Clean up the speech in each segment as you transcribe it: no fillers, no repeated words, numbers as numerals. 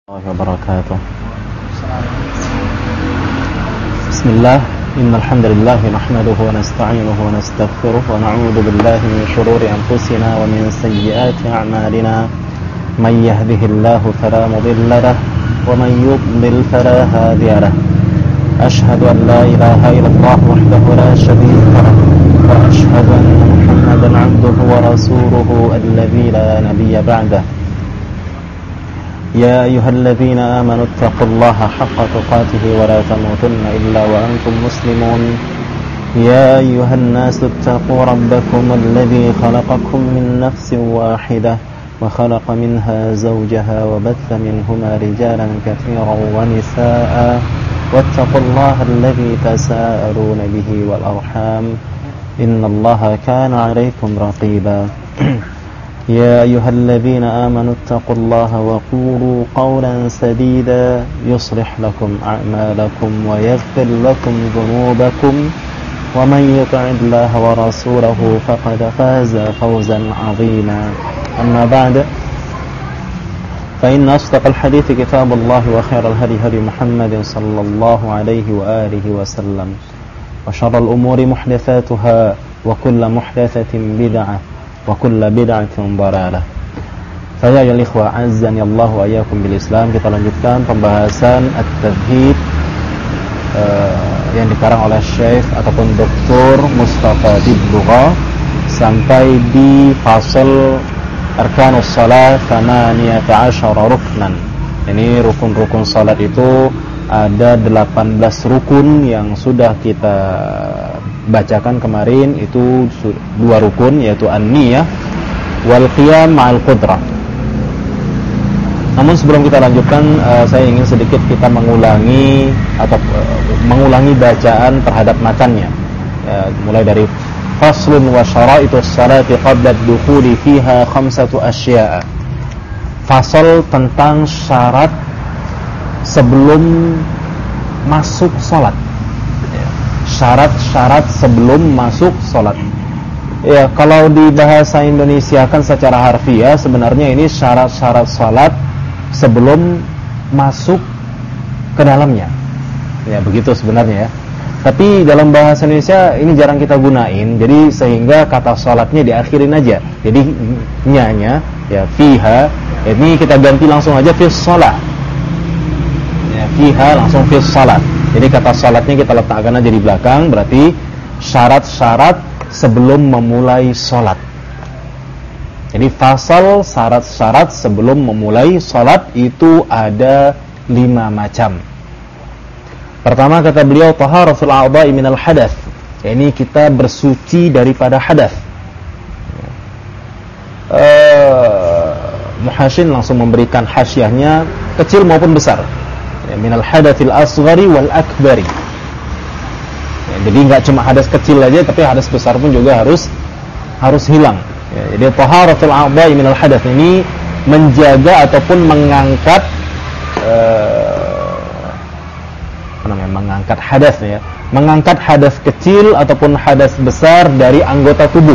وبركاته. بسم الله، إن الحمد لله نحمده ونستعينه ونستغفره ونعوذ بالله من شرور أنفسنا ومن سيئات أعمالنا. من يهده الله فلا مضل له ومن يضلل فلا هادي له. أشهد أن لا إله إلا الله وحده لا شريك له وأشهد أن محمدا عبده ورسوله الذي لا نبي بعده. يا أيها الذين آمنوا اتقوا الله حق تقاته ولا تموتن إلا وأنتم مسلمون. يا أيها الناس اتقوا ربكم الذي خلقكم من نفس واحدة وخلق منها زوجها وبث منهما رجالا كثيرا ونساء واتقوا الله الذي تساءلون به والأرحام إن الله كان عليكم رقيبا. يا أيها الذين آمنوا اتقوا الله وقولوا قولا سديدا يصلح لكم أعمالكم ويغفر لكم ذنوبكم ومن يطع الله ورسوله فقد فاز فوزا عظيما. أما بعد، فإن أصدق الحديث كتاب الله وخير الهدي هدي محمد صلى الله عليه وآله وسلم وشر الأمور محدثاتها وكل محدثة بدعة وكل bid'atin dhalalah. Saya ya ikhwah azzani Allah wa iyyakum bil Islam. Kita lanjutkan pembahasan at-tauhid yang dikarang oleh Syekh ataupun Dr. Mustafa Dibluga sampai di fasal arkanus salat 18 ruknan. Ini rukun-rukun salat itu ada 18 rukun yang sudah kita bacakan kemarin. Itu dua rukun, yaitu an-niyah wal qiyam ma'al qudrah. Namun sebelum kita lanjutkan, saya ingin sedikit kita mengulangi bacaan terhadap matannya, mulai dari faslun wa syara'itus salati qabla ad-dukhuli fiha khamsatu asya'a. Fasal tentang syarat sebelum masuk salat. Syarat-syarat sebelum masuk salat. Ya, kalau di bahasa Indonesia kan secara harfiah sebenarnya ini syarat-syarat salat sebelum masuk ke dalamnya. Ya, begitu sebenarnya ya. Tapi dalam bahasa Indonesia ini jarang kita gunain, jadi sehingga kata salatnya diakhirin aja. Jadi nya ya fiha, ini kita ganti langsung aja fi shalah. Ya, fiha langsung fi salat. Jadi kata salatnya kita letakkan aja di belakang, berarti syarat-syarat sebelum memulai salat. Jadi fasal syarat-syarat sebelum memulai salat itu ada 5 macam. Pertama kata beliau taharatul a'dha'i minal hadath. Ini kita bersuci daripada hadath. Muhasyin langsung memberikan hasyiahnya kecil maupun besar. Minal hadathil asghari wal akbari. Ya, jadi enggak cuma hadas kecil aja, tapi hadas besar pun juga harus hilang. Ya, jadi taharatul a'dha'i minal hadath ini menjaga ataupun mengangkat mengangkat hadas ya. Mengangkat hadas kecil ataupun hadas besar dari anggota tubuh.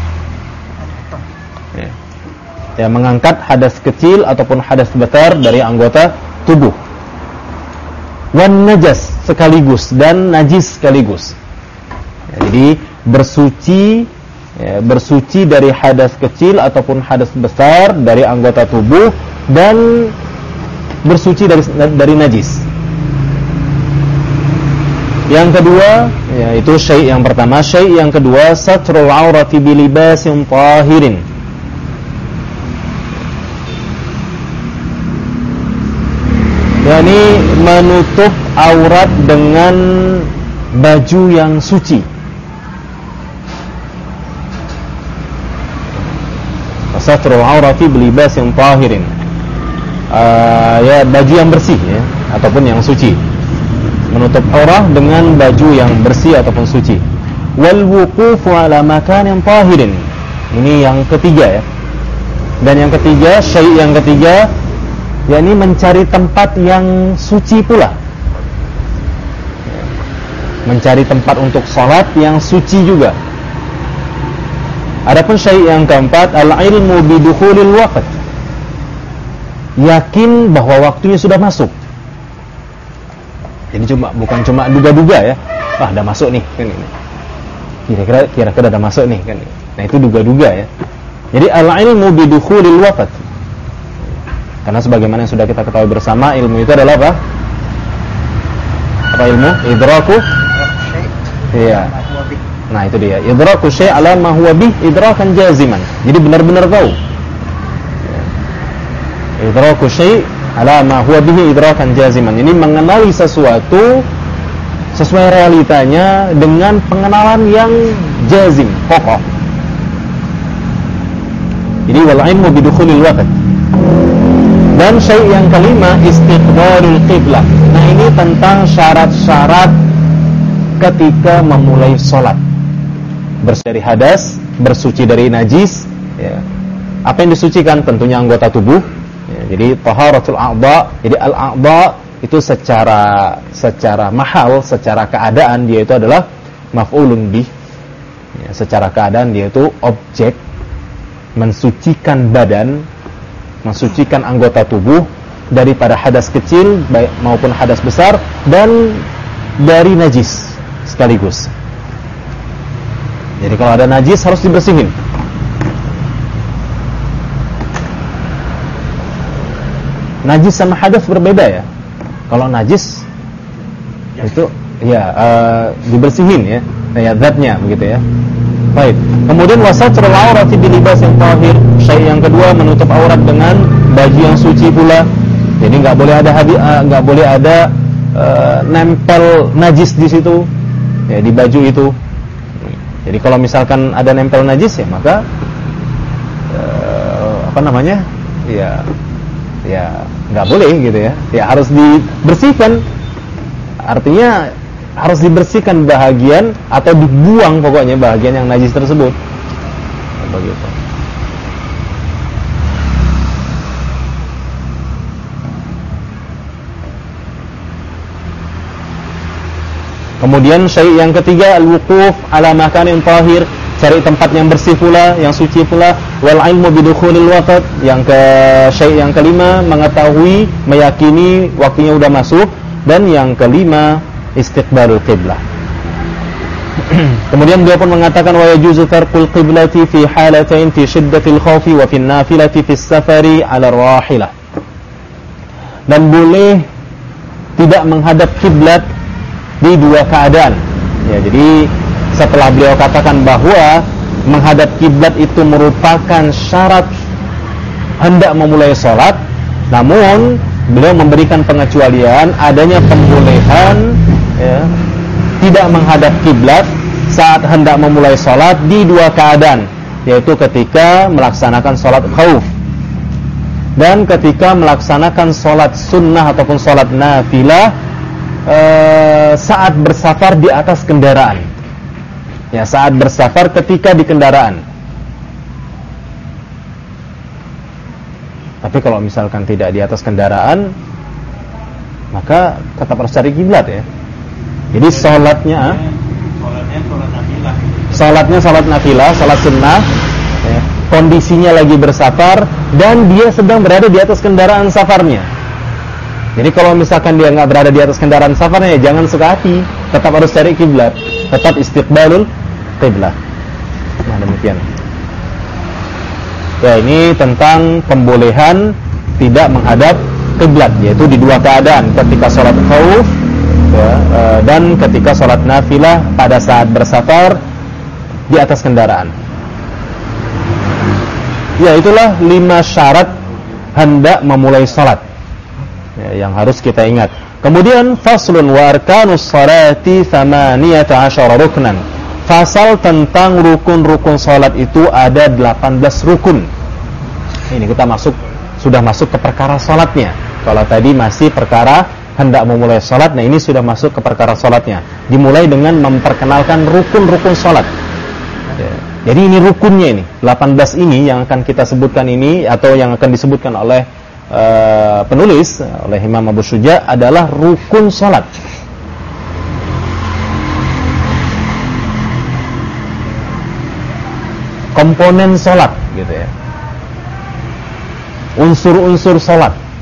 Ya, mengangkat hadas kecil ataupun hadas besar dari anggota tubuh. Wan najas sekaligus dan najis sekaligus. Ya, jadi bersuci dari hadas kecil ataupun hadas besar dari anggota tubuh dan bersuci dari najis. Yang kedua, yaitu syai' yang pertama. Syai' yang kedua, satrul aurati bilibasin tahirin. Yani menutup aurat dengan baju yang suci. Satrul aurati bilibasin tahirin. Ya, baju yang bersih ya, ataupun yang suci. Menutup aurat dengan baju yang bersih ataupun suci. Wal wuqufu ala makanin tahirin. Ini yang ketiga ya. Dan yang ketiga, syai' yang ketiga, yakni mencari tempat yang suci pula. Mencari tempat untuk salat yang suci juga. Adapun syai' yang keempat, al-ilmu bidukhulil waqt. yakin bahwa waktunya sudah masuk. Jadi bukan cuma duga-duga ya. Wah, udah masuk nih kan ini. Kira-kira udah masuk nih kan. Nah, itu duga-duga ya. Jadi al-ilmu bidukhulil waqt. Karena sebagaimana yang sudah kita ketahui bersama, ilmu itu adalah apa? Apa ilmu? Idraku. Iya. Nah, itu dia. Idraku syai' ala ma huwa bih idrakan jaziman. Jadi benar-benar tahu. Idraku syai' ala ma huwa bihi idrakan jaziman. Ini mengenali sesuatu sesuai realitanya dengan pengenalan yang jazim, kokoh. Jadi wal ilmu bidukhulil waqt. Dan syai' yang kelima, istiqbalul qiblah. Nah, ini tentang syarat-syarat ketika memulai sholat. Bersih dari hadas, bersuci dari najis ya. Apa yang disucikan? Tentunya anggota tubuh ya. Jadi taharatul a'dha. Jadi al-a'dha itu secara mahal, secara keadaan dia itu adalah maf'ulun bih ya. Secara keadaan dia itu objek mensucikan badan, mensucikan anggota tubuh daripada hadas kecil baik maupun hadas besar dan dari najis sekaligus. Jadi kalau ada najis harus dibersihin. Najis sama hadas berbeda ya. Kalau najis itu ya dibersihin ya, kayak zatnya begitu ya. Baik. Kemudian wasatrul aurati bilibas yang tahir. Syai' yang kedua, menutup aurat dengan baju yang suci pula. Jadi nggak boleh ada nempel najis di situ ya, di baju itu. Jadi kalau misalkan ada nempel najis ya maka ya nggak boleh gitu ya. Ya harus dibersihkan. Artinya harus dibersihkan bahagian atau dibuang pokoknya bahagian yang najis tersebut. Begitu. Kemudian syai' yang ketiga, al-wuquf ala makanin tahir, cari tempat yang bersih pula, yang suci pula. Wal ilmu bidukhulil waqt. Syai' yang kelima, mengetahui, meyakini waktunya udah masuk. Dan yang kelima, istiqbalul qiblah. Kemudian beliau pun mengatakan wa yajuzu tarkul qiblati fi halatain fi shiddatil khawfi wa fi nafilati fi safari 'ala rahilah. Dan boleh tidak menghadap kiblat di dua keadaan. Ya, jadi setelah beliau katakan bahwa menghadap kiblat itu merupakan syarat hendak memulai sholat, namun beliau memberikan pengecualian adanya pembolehan ya, tidak menghadap kiblat saat hendak memulai sholat di dua keadaan, yaitu ketika melaksanakan sholat khauf dan ketika melaksanakan sholat sunnah ataupun sholat nafilah saat bersafar di atas kendaraan. Ya, saat bersafar ketika di kendaraan. Tapi kalau misalkan tidak di atas kendaraan, maka tetap harus cari kiblat ya. Jadi sholatnya sholat nafilah, sholat sunnah ya, kondisinya lagi bersafar dan dia sedang berada di atas kendaraan safarnya. Jadi kalau misalkan dia nggak berada di atas kendaraan safarnya, ya jangan suka hati, tetap harus cari kiblat, tetap istiqbalul qiblah. Nah, demikian. Ya, ini tentang pembolehan tidak menghadap kiblat, yaitu di dua keadaan, ketika sholat khauf ya, dan ketika sholat nafilah pada saat bersafar di atas kendaraan. Ya, itulah 5 syarat hendak memulai sholat ya, yang harus kita ingat. Kemudian faslun wa arkanus salati 18 ruknan. Fasal tentang rukun-rukun salat itu ada 18 rukun. Ini kita sudah masuk ke perkara salatnya. Kalau tadi masih perkara hendak memulai salat, nah ini sudah masuk ke perkara salatnya. Dimulai dengan memperkenalkan rukun-rukun salat. Ya. Jadi ini rukunnya ini, 18 ini yang akan kita sebutkan ini atau yang akan disebutkan oleh penulis oleh Imam Abu Syuja adalah rukun salat. Komponen salat gitu ya. Unsur-unsur salat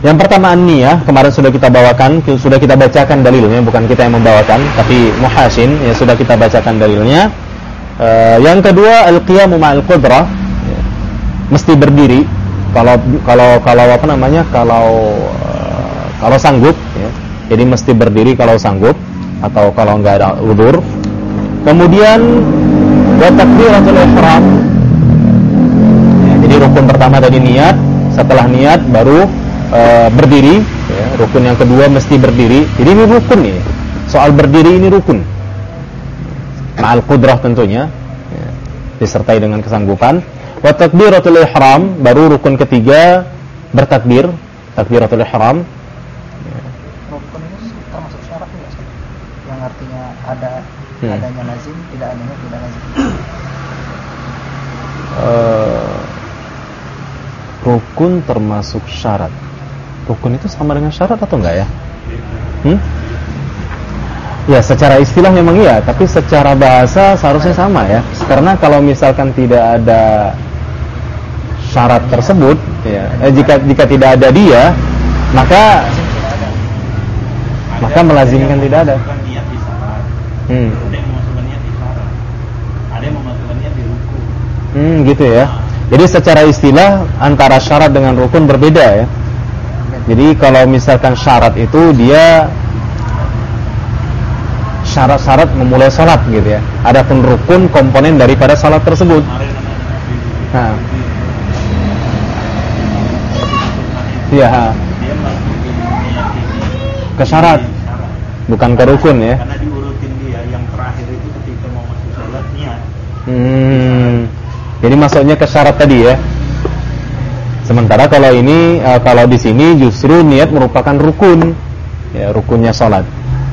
Yang pertama an-niyah, kemarin sudah kita bawakan, sudah kita bacakan dalilnya, bukan kita yang membawakan, tapi muhasin, ya sudah kita bacakan dalilnya. Yang kedua al-qiyamu ma'al qudrah, ya, mesti berdiri. Kalau apa namanya? Kalau sanggup, ya. Jadi mesti berdiri kalau sanggup atau kalau enggak ada udzur. Kemudian wa takbiratul ihram. Ya, jadi rukun pertama tadi niat, setelah niat baru berdiri, ya. Rukun yang kedua mesti berdiri. Jadi ini rukun nih. Soal berdiri ini rukun. Ma'al qudrah tentunya, ya, disertai dengan kesanggupan. Wa takbiratul ihram, baru rukun ketiga bertakbir, takbiratul ihram. Rukun ini termasuk syarat enggak sih? Yang artinya adanya lazim, tidak adanya tidak lazim. Rukun termasuk syarat. Rukun itu sama dengan syarat atau enggak ya? Ya, secara istilah memang iya, tapi secara bahasa seharusnya sama ya. Karena kalau misalkan tidak ada syarat tersebut, ya, jika tidak ada dia, maka melazimkan tidak ada. Ada yang memasukkan niat di syarat, ada yang memasukkan niat di rukun. Gitu ya. Jadi secara istilah antara syarat dengan rukun berbeda ya. Jadi kalau misalkan syarat itu dia syarat-syarat memulai salat gitu ya. Adapun rukun komponen daripada salat tersebut. Nah. Iya. Ke syarat, bukan ke rukun ya. Karena diurutin dia yang terakhir itu ketika mau masuk salat niat. Jadi masuknya ke syarat tadi ya. Sementara kalau ini kalau di sini justru niat merupakan rukun. Ya, rukunnya salat.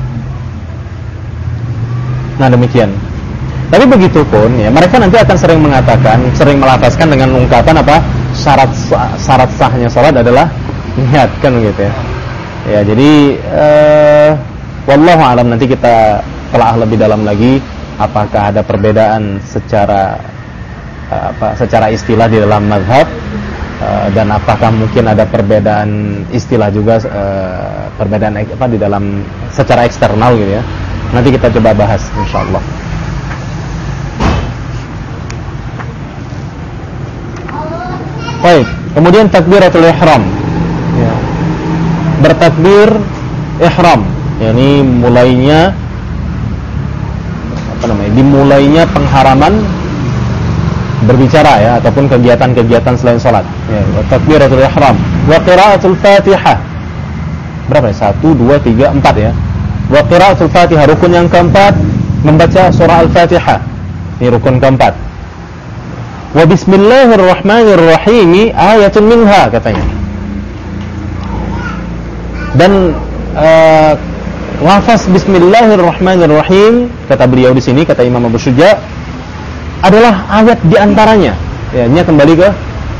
Nah, demikian. Tapi begitu pun ya, mereka nanti akan sering melafazkan dengan ungkapan apa? Syarat sahnya salat adalah niat, kan begitu ya. Ya, jadi wallahu a'lam, nanti kita telah lebih dalam lagi apakah ada perbedaan secara istilah di dalam mazhab, dan apakah mungkin ada perbedaan istilah juga, perbedaan di dalam secara eksternal gitu ya. Nanti kita coba bahas insyaallah. Baik, kemudian takbiratul ihram. Ya. Bertakbir ihram, yakni dimulainya pengharaman berbicara ya, ataupun kegiatan-kegiatan selain salat. Ya, takbiratul ihram wa qiraatul Fatihah. Berapa ya? 1 2 3 4 ya. Wa qiraatul Fatihah, rukun yang keempat membaca surah Al-Fatihah. Ini rukun keempat. Wa bismillahirrahmanirrahim ayatun minha, katanya. Dan lafaz bismillahirrahmanirrahim, kata beliau di sini, kata Imam Abu Syuja, adalah ayat di antaranya. Ya, ini kembali ke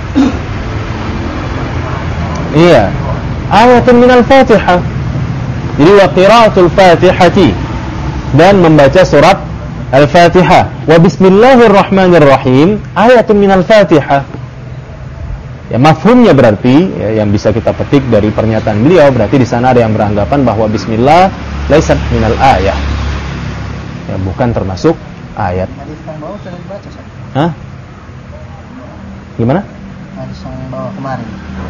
iya, ayatun minal Fatihah. Jadi wa qiraatul Fatihati, dan membaca surat Al-Fatihah. Wa bismillahirrahmanirrahim ayatun minal Fatihah. Ya, mafhumnya berarti ya, yang bisa kita petik dari pernyataan beliau, berarti di sana ada yang beranggapan bahwa bismillah laisat minal ayah. Ya, bukan termasuk ayat. Hadis yang bawa sudah dibaca, Ustaz. Hah? Gimana? Hadis yang bawa kemarin.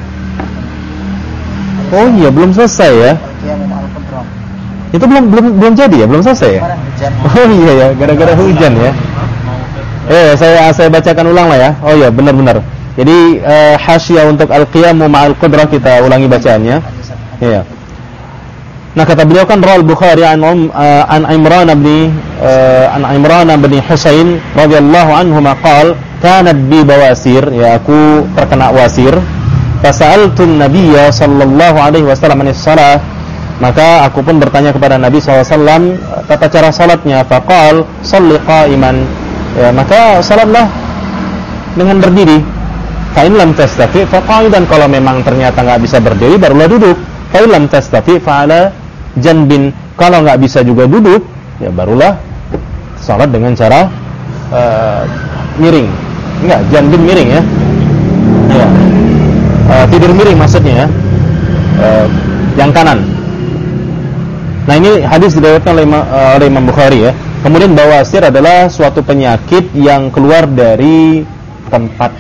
Oh iya, belum selesai ya. Itu belum jadi ya, belum selesai ya. Oh iya ya, gara-gara hujan ya. Saya bacakan ulang lah ya. Oh iya, benar-benar. Jadi hasyiah untuk al-qiyamu ma'al qudrah kita ulangi bacaannya. Iya. Nah, kata beliau kan rawal Bukhari an Imran bin Husain radhiyallahu anhu maqal kanat bi bawasir, ya aku terkena wasir. Fasa'altun nabiyya sallallahu alaihi wasallam anis shalah, maka aku pun bertanya kepada Nabi SAW tata cara salatnya. Faqal shalli qa'iman, ya maka salatlah dengan berdiri. Fa in lam tastati fa qa'idan, kalau memang ternyata enggak bisa berdiri barulah duduk. Fa in lam tastati fa ala janbin, kalau enggak bisa juga duduk ya barulah salat dengan cara miring. Enggak, janbin miring ya. Ya. Tidur miring maksudnya ya. yang kanan. Nah, ini hadis diriwayatkan oleh Imam Bukhari ya. Kemudian bawasir adalah suatu penyakit yang keluar dari tempat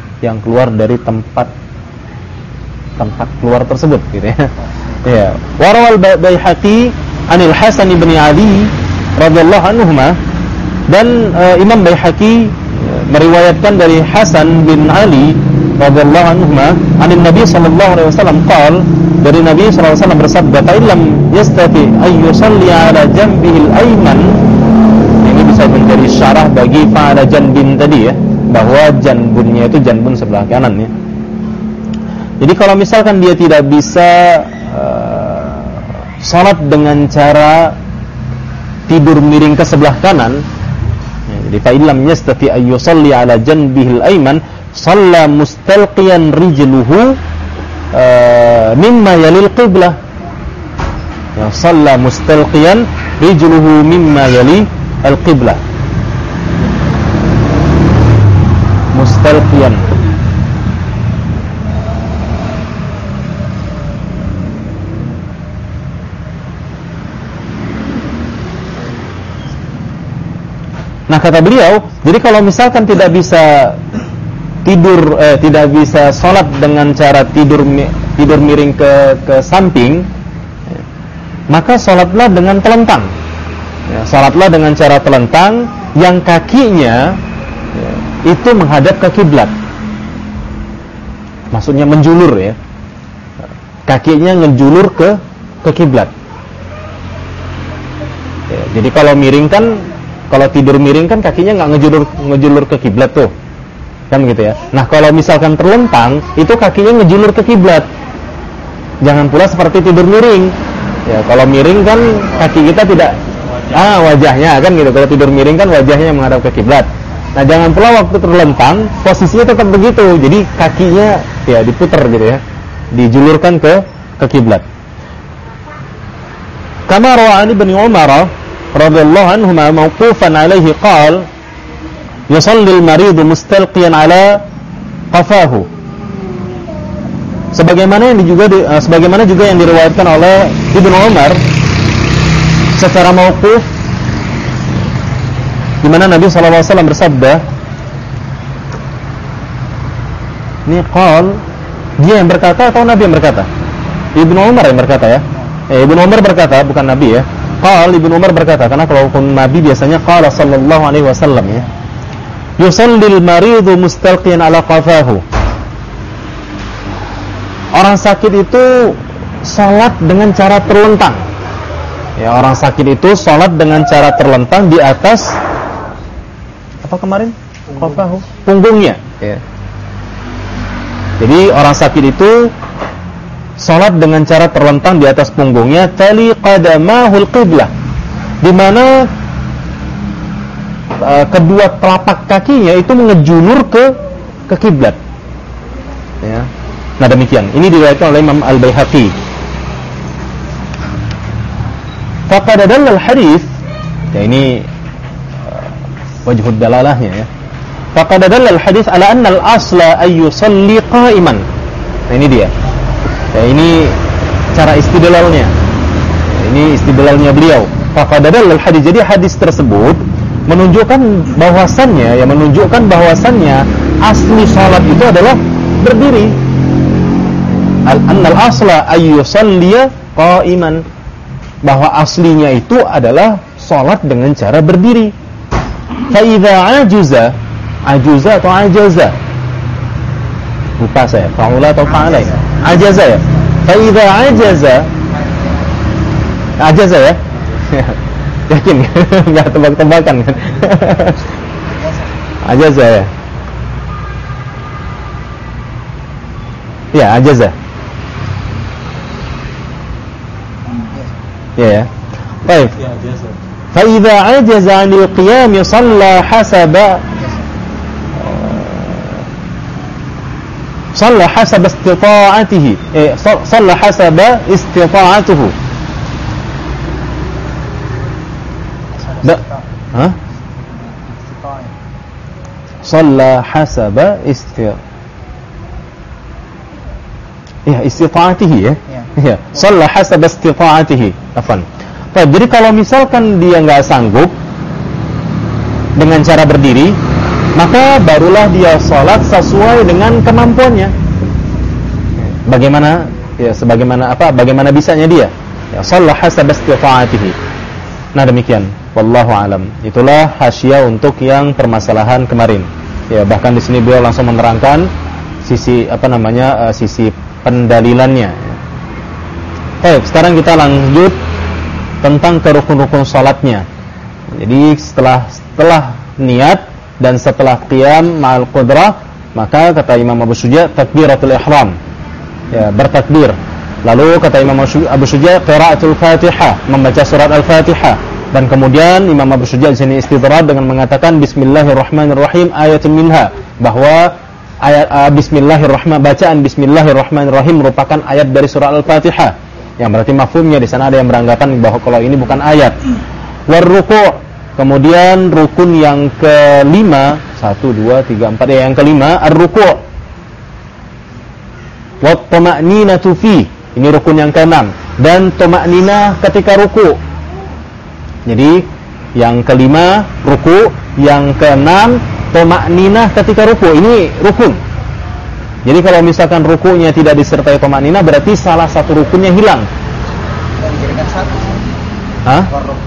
keluar tersebut gitu ya. Ya. Warawal Baihaqi anil Hasan bin Ali radhiyallahu anhuma, dan Imam Baihaqi meriwayatkan dari Hasan bin Ali radhiyallahu anhuma anin Nabi sallallahu alaihi wasallam qaal, dari Nabi sallallahu alaihi wasallam bersabda, fa illam yastati ay yusalli ala janbihil ayman. Ini bisa menjadi syarah bagi fa'ala janbin tadi ya, bahwa janbunnya itu janbun sebelah kanan ya. Jadi kalau misalkan dia tidak bisa salat dengan cara tidur miring ke sebelah kanan ya, jadi fa illam yastati ay yusalli ala janbihil ayman shalla mustalqiyan rijluhu mimma yalil qiblah. Ya, shalla mustalqiyan rijluhu mimma yali al-qiblah. Mustalqiyan. Nah, kata beliau, jadi kalau misalkan tidak bisa tidak bisa sholat dengan cara tidur miring ke samping, maka sholatlah dengan telentang. Ya, sholatlah dengan cara telentang yang kakinya ya, itu menghadap ke kiblat. Maksudnya menjulur ya. Kakinya ngejulur ke kiblat. Ya, jadi kalau miring kan, kalau tidur miring kan kakinya nggak ngejulur ke kiblat tuh. Kan gitu ya. Nah, kalau misalkan terlentang, itu kakinya ngejulur ke kiblat. Jangan pula seperti tidur miring. Ya, kalau miring kan kaki kita tidak wajahnya kan gitu. Kalau tidur miring kan wajahnya menghadap ke kiblat. Nah, jangan pula waktu terlentang posisinya tetap begitu. Jadi kakinya ya diputar gitu ya. Dijulurkan ke kiblat. Kama rawa'ani Ibnu Umar radhiyallahu anhuma mauqufan alaihi qala yusalli al-maridu mustalqiyan ala qafahu. Sebagaimana juga yang diriwayatkan oleh Ibnu Umar secara mauquf, di mana Nabi sallallahu alaihi wasallam bersabda, ini qal, dia yang berkata atau Nabi yang berkata? Ibnu Umar yang berkata ya. Ibnu Umar berkata, bukan Nabi ya. Qal, Ibnu Umar berkata, karena kalau Nabi biasanya qala sallallahu alaihi wasallam ya. Yusallil maridu mustalqiyan ala qafahu. Orang sakit itu salat dengan cara terlentang. Ya, orang sakit itu salat dengan cara terlentang di atas apa kemarin? Qafahu, punggungnya, ya. Jadi orang sakit itu salat dengan cara terlentang di atas punggungnya, tali qadamahul qiblah, di mana kedua telapak kakinya itu mengejulur ke kiblat. Ya. Nah, demikian. Ini diriwayatkan oleh Imam Al-Baihaqi. Faqad dallal hadis, ya ini wajhud dalalahnya ya. Faqad dallal hadis ala anna al-asla ay yusalli qa'iman. Nah, ini dia. Ya, ini cara istidlalnya. Ini istidlalnya beliau. Faqad dallal hadis. Jadi hadis tersebut menunjukkan bahwasannya asli salat itu adalah berdiri. Annal asla ay yusalliya qa'iman, bahwa aslinya itu adalah salat dengan cara berdiri. Fa idza ajuza atau ajaza, lupa saya, faula atau fa'ala ya, ajaza ya. Fa idza ajaza ya. Yakin enggak tebak-tebakan kan? Ajaza ya. Ya, ajaza. Ya. Baik. Fa idza ajaza 'anil qiyam shalla hasaba istita'atihi. Shalla hasaba istita'atuhu. Shalla hasaba istita'atihi ya. Ya, shalla hasab istita'atihi. Afwan. Jadi kalau misalkan dia nggak sanggup dengan cara berdiri, maka barulah dia sholat sesuai dengan kemampuannya. Bagaimana? Ya, bagaimana bisanya dia? Ya, shalla hasab istita'atihi. Nah, demikian. Wallahu alam. Itulah hasyiah untuk yang permasalahan kemarin. Ya, bahkan di sini beliau langsung menerangkan sisi sisi pendalilannya. Baik, sekarang kita lanjut tentang rukun-rukun salatnya. Jadi setelah niat dan setelah qiyam ma'al qudrah, maka kata Imam Abu Syuja takbiratul ihram. Ya, bertakbir. Lalu kata Imam Abu Syuja qiraatul Fatihah, membaca surat Al-Fatihah. Dan kemudian Imam Abu Syuja di sini istidrad dengan mengatakan bismillahirrahmanirrahim ayatun minha, bahwa bacaan bismillahirrahmanirrahim merupakan ayat dari surah Al-Fatihah. Yang berarti mafhumnya di sana ada yang beranggapan bahwa kalau ini bukan ayat. War ruku', kemudian rukun yang kelima, 1 2 3 4 yang kelima ar-ruku'. Wat tuma'ninatu fi, ini rukun yang keenam, dan tuma'ninah ketika ruku'. Jadi yang kelima ruku', yang keenam tuma'ninah ketika ruku'. Ini rukun. Jadi kalau misalkan rukunya tidak disertai tuma'ninah, berarti salah satu rukunnya hilang. Dijadikan satu. Hah?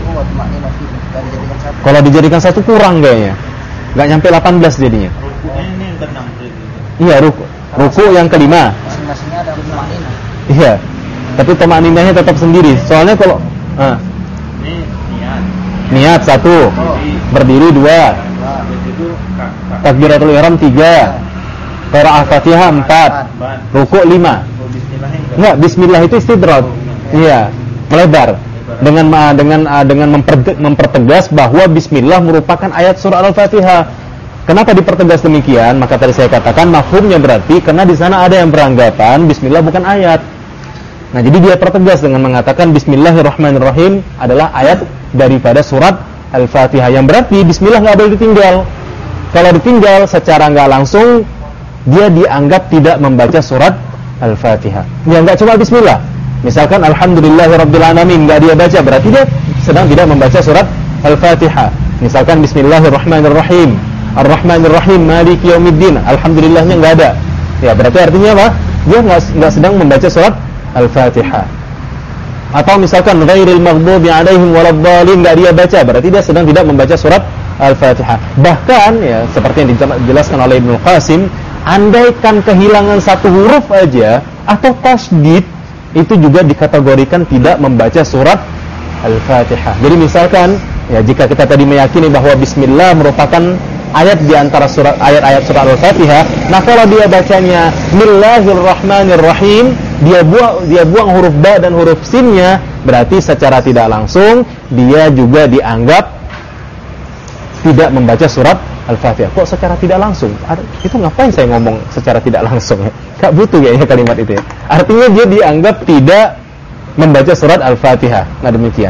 Kalau dijadikan satu kurang kayaknya. Enggak nyampe 18 jadinya. Ruku'nya ini yang ke-6 berarti. Iya, ruku yang kelima. Masing-masingnya ada tuma'ninah. Iya. Tapi tuma'ninahnya tetap sendiri. Soalnya kalau Ini niat 1, berdiri 2, itu takbiratul ihram 3, qiraah Fatihah 4, ruku' 5. Enggak, bismillah itu istidrad. Iya, melebar. Dengan mempertegas bahwa bismillah merupakan ayat surah Al-Fatihah. Kenapa dipertegas demikian? Maka tadi saya katakan mafhumnya berarti karena di sana ada yang beranggapan bismillah bukan ayat. Nah, jadi dia pertegas dengan mengatakan bismillahirrahmanirrahim adalah ayat daripada surat Al-Fatihah, yang berarti bismillah nggak boleh ditinggal. Kalau ditinggal secara nggak langsung dia dianggap tidak membaca surat Al-Fatihah. Ya, nggak cuma bismillah. Misalkan alhamdulillahirabbil alamin nggak dia baca, berarti dia sedang tidak membaca surat Al-Fatihah. Misalkan bismillahirrahmanirrahim, ar-rahmanirrahim, maliki yaumiddin, alhamdulillahnya nggak ada. Ya, berarti artinya apa? Dia nggak sedang membaca surat Al-Fatihah. Atau misalkan ghairil maghdubi alaihim waladdallin, enggak dia baca, berarti dia sedang tidak membaca surat Al-Fatihah. Bahkan ya seperti yang dijelaskan oleh Ibnu Qasim, andaikan kehilangan satu huruf aja atau tasydid, itu juga dikategorikan tidak membaca surat Al-Fatihah. Jadi misalkan ya jika kita tadi meyakini bahwa bismillah merupakan ayat di antara ayat-ayat surat Al-Fatihah, nah kalau dia bacanya Bismillahirrahmanirrahim, dia buang huruf ba dan huruf sinnya, berarti secara tidak langsung dia juga dianggap tidak membaca surat Al-Fatihah. Kok secara tidak langsung? Itu ngapain saya ngomong secara tidak langsung ya? Gak butuh kayaknya kalimat itu ya. Artinya dia dianggap tidak membaca surat Al-Fatihah. Nah, demikian.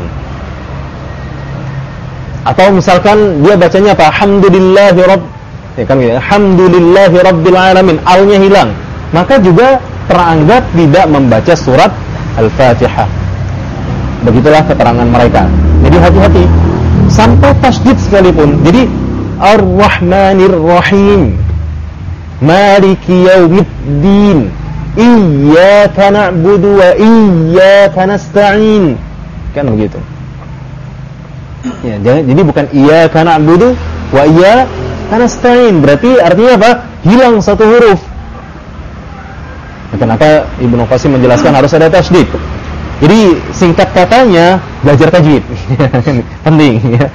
Atau misalkan dia bacanya apa? Alhamdulillahirabbil alamin, alnya hilang, maka juga teranggap tidak membaca surat Al-Fatihah. Begitulah keterangan mereka. Jadi hati-hati sampai tasydid sekalipun. Jadi Ar-Rahmanir-Rahim, Maliki Yaumiddin, Iyyaka na'budu wa iyyaka nasta'in. Kan begitu. Ya, jadi bukan iyyaka na'budu wa iyyaka nasta'in. Berarti artinya apa? Hilang satu huruf. Kenapa Ibnu Qasim menjelaskan harus ada tasydid? Jadi singkat katanya belajar tajwid. Penting ya.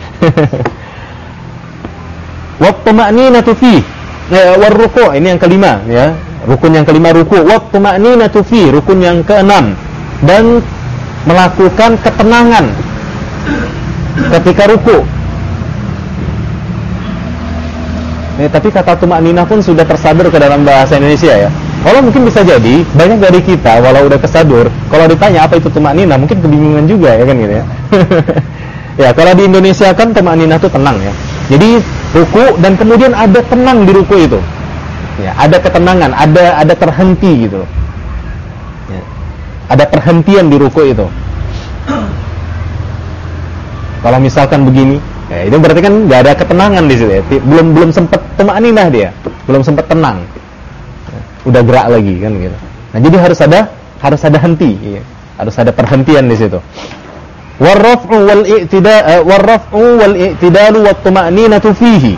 Wa tuma'ninatu fi war ruku', ini yang kelima ya. Rukun yang kelima ruku'. Wa tuma'ninatu fi, rukun yang keenam, dan melakukan ketenangan ketika ruku'. Tapi kata tuma'ninah pun sudah tersadur ke dalam bahasa Indonesia ya. Kalau mungkin bisa jadi banyak dari kita walau udah kesadur, kalau ditanya apa itu tuma'ninah mungkin kebingungan juga ya kan gitu ya. Ya, kalau di Indonesia kan tuma'ninah itu tenang ya. Jadi ruku dan kemudian ada tenang di ruku itu. Ya, ada ketenangan, ada terhenti gitu. Ya. ada perhentian di ruku itu. Kalau misalkan begini, ya itu berarti kan nggak ada ketenangan di situ ya. Belum sempat tuma'ninah dia, belum sempat tenang. Udah gerak lagi kan gitu. Nah, jadi harus ada henti, ya. Harus ada perhentian di situ. Warraf'u wal i'tidalu wat tuma'ninatu fihi.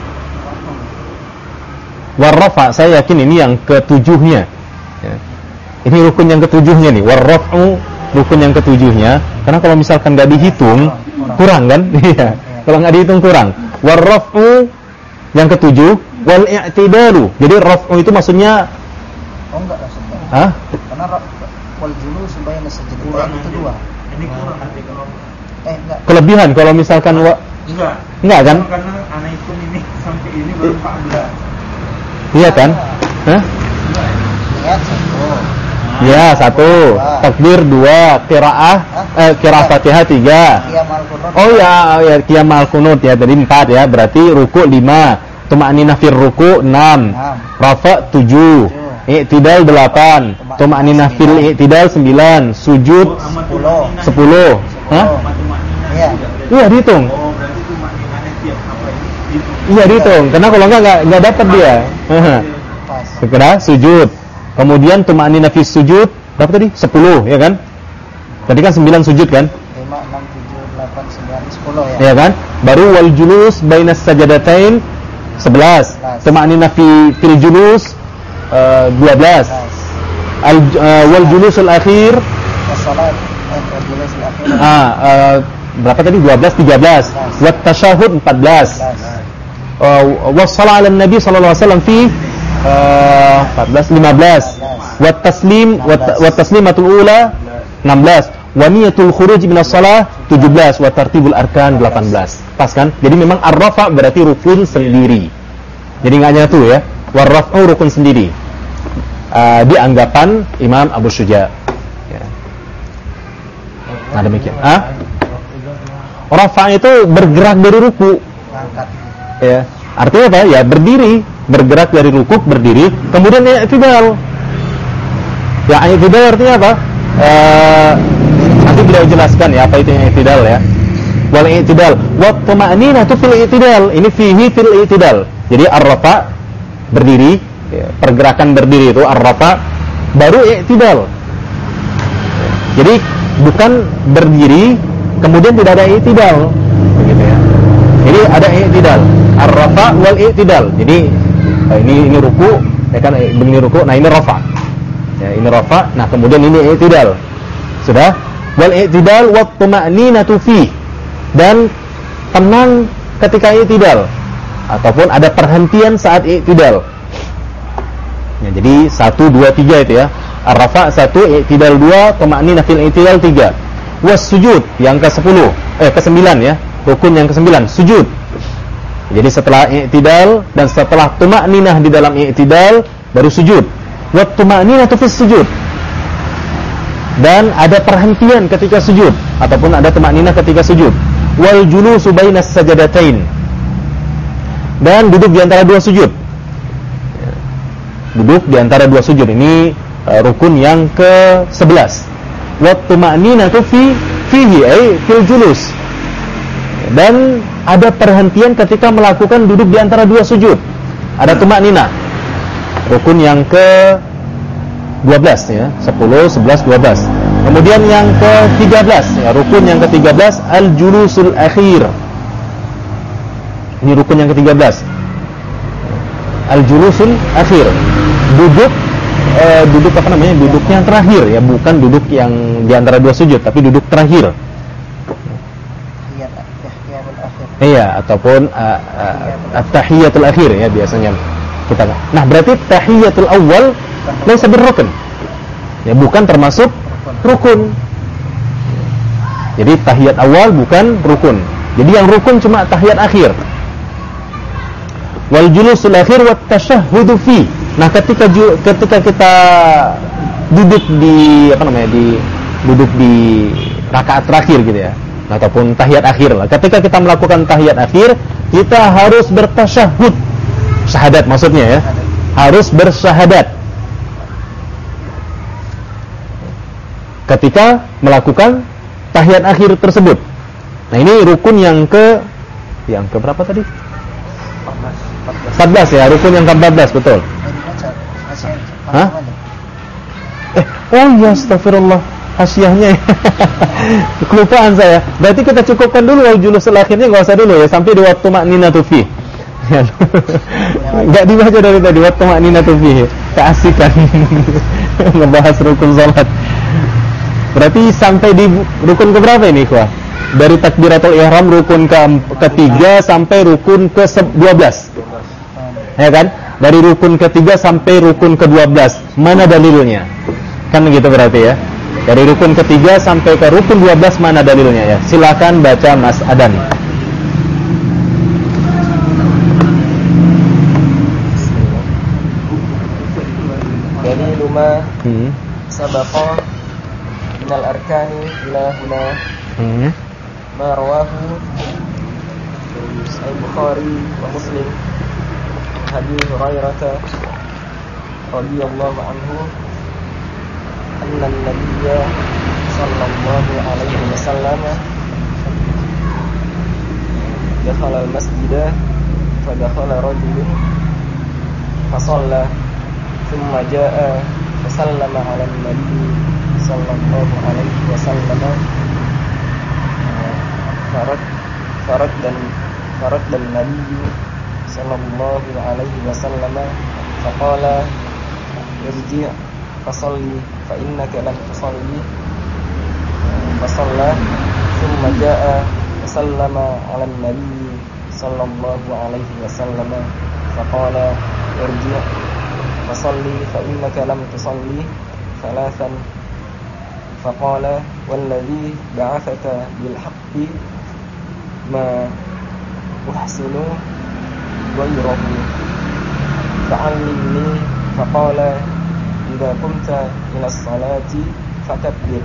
Warrafa, saya yakin ini yang ketujuhnya. Ya. Ini rukun yang ketujuhnya nih. Warraf'u rukun yang ketujuhnya. Karena kalau misalkan nggak dihitung kurang kan? Iya. Kalau nggak dihitung kurang. Warraf'u yang ketujuh, wal i'tidalu. Jadi raf'u itu maksudnya enggak maksudnya. Hah? Karena wal julus baina sajdatain itu dua. Ini kurang nanti kalau Enggak. Kelebihan kalau misalkan enggak kan? Karena anak hitung ini sampai ini baru 14. Iya kan? Hah? Niat satu. Ya, 1. Takbir 2, qiraah Fatihah 3. Qiyamal qunut. Oh ya, qiyamal qunut ya, tadi 4 ya. Berarti ruku' 5, tuma'ninah fir ruku' 6, rafa' 7, i'tidal 8, tuma'ninah fil i'tidal 9, sujud 10. Hah? Iya. Iya, dihitung. Oh, berarti tuma'ninahnya tiap apa ini? Iya, dihitung. Karena kalau enggak dapat dia. Pas. Segera sujud. Kemudian tuma'ninah fi sujud berapa tadi? 10 ya kan? Tadi kan 9 sujud kan? 5, 6, 7, 8, 9, 10 ya. Ya kan? Baru wal julus bainas sajadatain 11. Tuma'ninah fil julus 12. Wal julusul akhir Wassalat wal julus akhir. Berapa tadi? 12, 13. Wat tasyahud 14. Wassalat ala nabi sallallahu alaihi wasallam fi 14, 15. Wat taslimatul ula 16. Wa niyatul khuruj minas shalah 17. Wa tartibul arkan 18. Pas kan? Jadi memang ar-rafa' berarti rukun sendiri. Jadi enggak nyatu ya. War-raf'u rukun sendiri. Di anggapan Imam Abu Syuja. Ya. Nah, demikian. Rafa' itu bergerak dari ruku. Angkat. Ya. Artinya apa? Ya berdiri, bergerak dari rukuk, berdiri, kemudian i'tidal. Ya, i'tidal artinya apa? Nanti beliau jelaskan ya apa itu i'tidal ya. Wal i'tidal wa tuma'ninatu fil i'tidal. Ini fihi fil i'tidal. Jadi ar-rafa berdiri, ya, pergerakan berdiri itu ar-rafa, baru i'tidal. Jadi bukan berdiri kemudian tidak ada i'tidal, begitu ya. Jadi ada i'tidal, ar-rafa wal i'tidal. Jadi ini ruku, ya kan, begini ruku. Nah, ini rafa. Ya, ini rafa. Nah, kemudian ini i'tidal. Sudah? Wal i'tidal wa tuma'ninatu fi. Dan tenang ketika i'tidal ataupun ada perhentian saat i'tidal. Ya, jadi 1 2 3 itu ya. Ar-rafa 1, i'tidal 2, tuma'ninah fil i'tidal 3. Was sujud yang ke-10, ke-9 ya. Rukun yang ke-9, sujud. Jadi setelah i'tidal dan setelah tuma'ninah di dalam i'tidal baru sujud. Wa tuma'ninatu fis sujud. Dan ada perhentian ketika sujud ataupun ada tuma'ninah ketika sujud. Wal julusu bainas sajadatain. Dan duduk di antara dua sujud. Duduk di antara dua sujud ini rukun yang ke-11. Wa tuma'ninatu fihi ay fil julus. Dan ada perhentian ketika melakukan duduk di antara dua sujud. Ada tuma'ninah. Rukun yang ke-12 ya, 10, 11, 12. Kemudian yang ke-13 ya, rukun yang ke-13 al-julusul akhir. Ini rukun yang ke-13. Al-julusul akhir. Duduk apa namanya? Duduk yang terakhir ya, bukan duduk yang di antara dua sujud, tapi duduk terakhir. Iya, ataupun at-tahiyatul akhir ya biasanya kita. Nah, berarti tahiyatul awal laysa birrukn. Ya, bukan termasuk rukun. Jadi tahiyat awal bukan rukun. Jadi yang rukun cuma tahiyat akhir. Wal julusul akhir wat tasyahhudu fi. Nah, ketika kita duduk di duduk di rakaat terakhir gitu ya, ataupun tahiyat akhir lah. Ketika kita melakukan tahiyat akhir, kita harus bertasyahud. Syahadat maksudnya ya. Harus bersyahadat. ketika melakukan tahiyat akhir tersebut. Nah, ini rukun yang ke berapa tadi? 14 ya, rukun yang ke-14, betul. Hah? Oh ya, astagfirullah, hasyahnya. Kelupaan saya. Berarti kita cukupkan dulu julusul akhirnya, enggak usah dulu ya, sampai di waktu makninatu fi. Enggak dibaca dari tadi waktu makninatu fi. Keasikan ngebahas rukun salat. Berarti sampai di rukun keberapa ini, Ikhwah? Dari takbiratul ihram rukun ketiga sampai rukun ke-12. Ya kan? Dari rukun ketiga sampai rukun ke-12. Mana dalilnya? Kan begitu berarti ya. Dari rukun ketiga sampai ke rukun 12 mana dalilnya ya? Silakan baca Mas Adan. Dalilu ma sabaqa minal arkani ila huna ma rawahu Al-Bukhari wa Muslim Abi Hurairah radhiyallahu anhu anna an-nabiyya sallallahu alaihi wasallam dakhala al-masjid fa dakhala rajulun fa shalla thumma jaa fa sallama ala an-nabiy sallallahu alaihi wasallam farad dan nabi sallallahu alaihi wasallam faqala irji' fasalli fa innaka lam tusalli fa shalla thumma jaa fasallama ala nabi sallallahu alaihi wasallam faqala irji' fasalli fa innaka lam tusalli thalathan faqala walladhi ba'athaka bil haqqi ma uhsinu ghayrahu fa'allimni faqala idza qumta ila as-salati fakabbir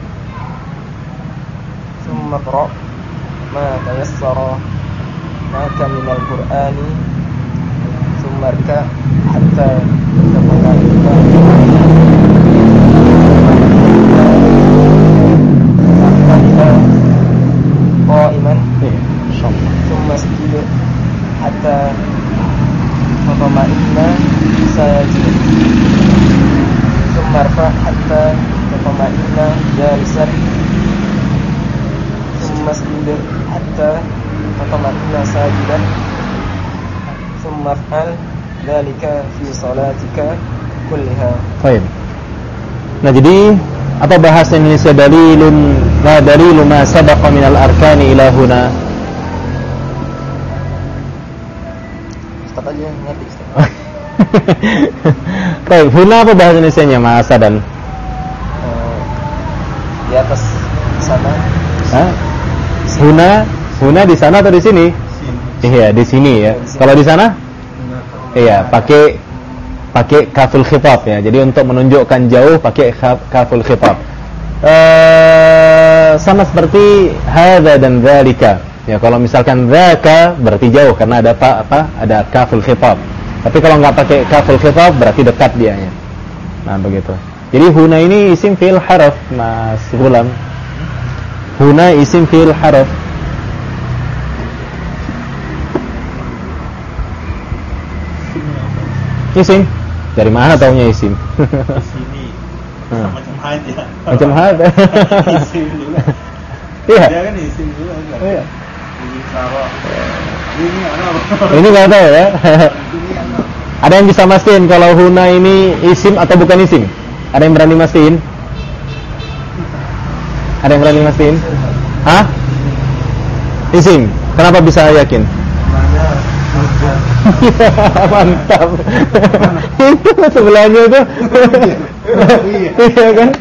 thumma qra' ma tayassara maka min al-qur'ani thumma rka' hatta tatma'inna qa'iman thumma isjud hatta tatma'inna sajidan thumma irfa' hatta tatma'inna jalisan thumma isjud hatta tatma'inna sajidan thumma if'al dhalika fi salatika kulliha. Baik. Nah, jadi apa bahasa Indonesia dalilu ma sabaqa minal arkani ila huna? Ustaz aja ngerti Ustaz. Baik, huna apa bahasa Indonesianya Mas Adan? Di atas sana. Hah? Huna di sana atau di sini? Iya, di sini ya. Kalau di sana? Iya, pakai kaful khitab ya. Jadi untuk menunjukkan jauh pakai kaful khitab. Sama seperti hadza dan dzalika. Ya, kalau misalkan dzaka berarti jauh karena ada ada kaful khitab. Tapi kalau enggak pakai kaful khitab berarti dekat dianya. Nah, begitu. Jadi huna ini isim fi'il harf, Mas Gulam. Huna isim fi'il harf. Isim. Dari mana taunya isim? Di sini macam aja. Macam apa? Isim juga. Iya. Dia kan isim juga enggak? Iya. Ini sarah. Ini apa? Ini enggak tahu ya. Ada yang bisa mastiin kalau huna ini isim atau bukan isim? Ada yang berani mastiin? Ada yang berani mastiin? Hah? Isim. Kenapa bisa yakin? Mantap. Itu sebelahnya itu. Iya kan?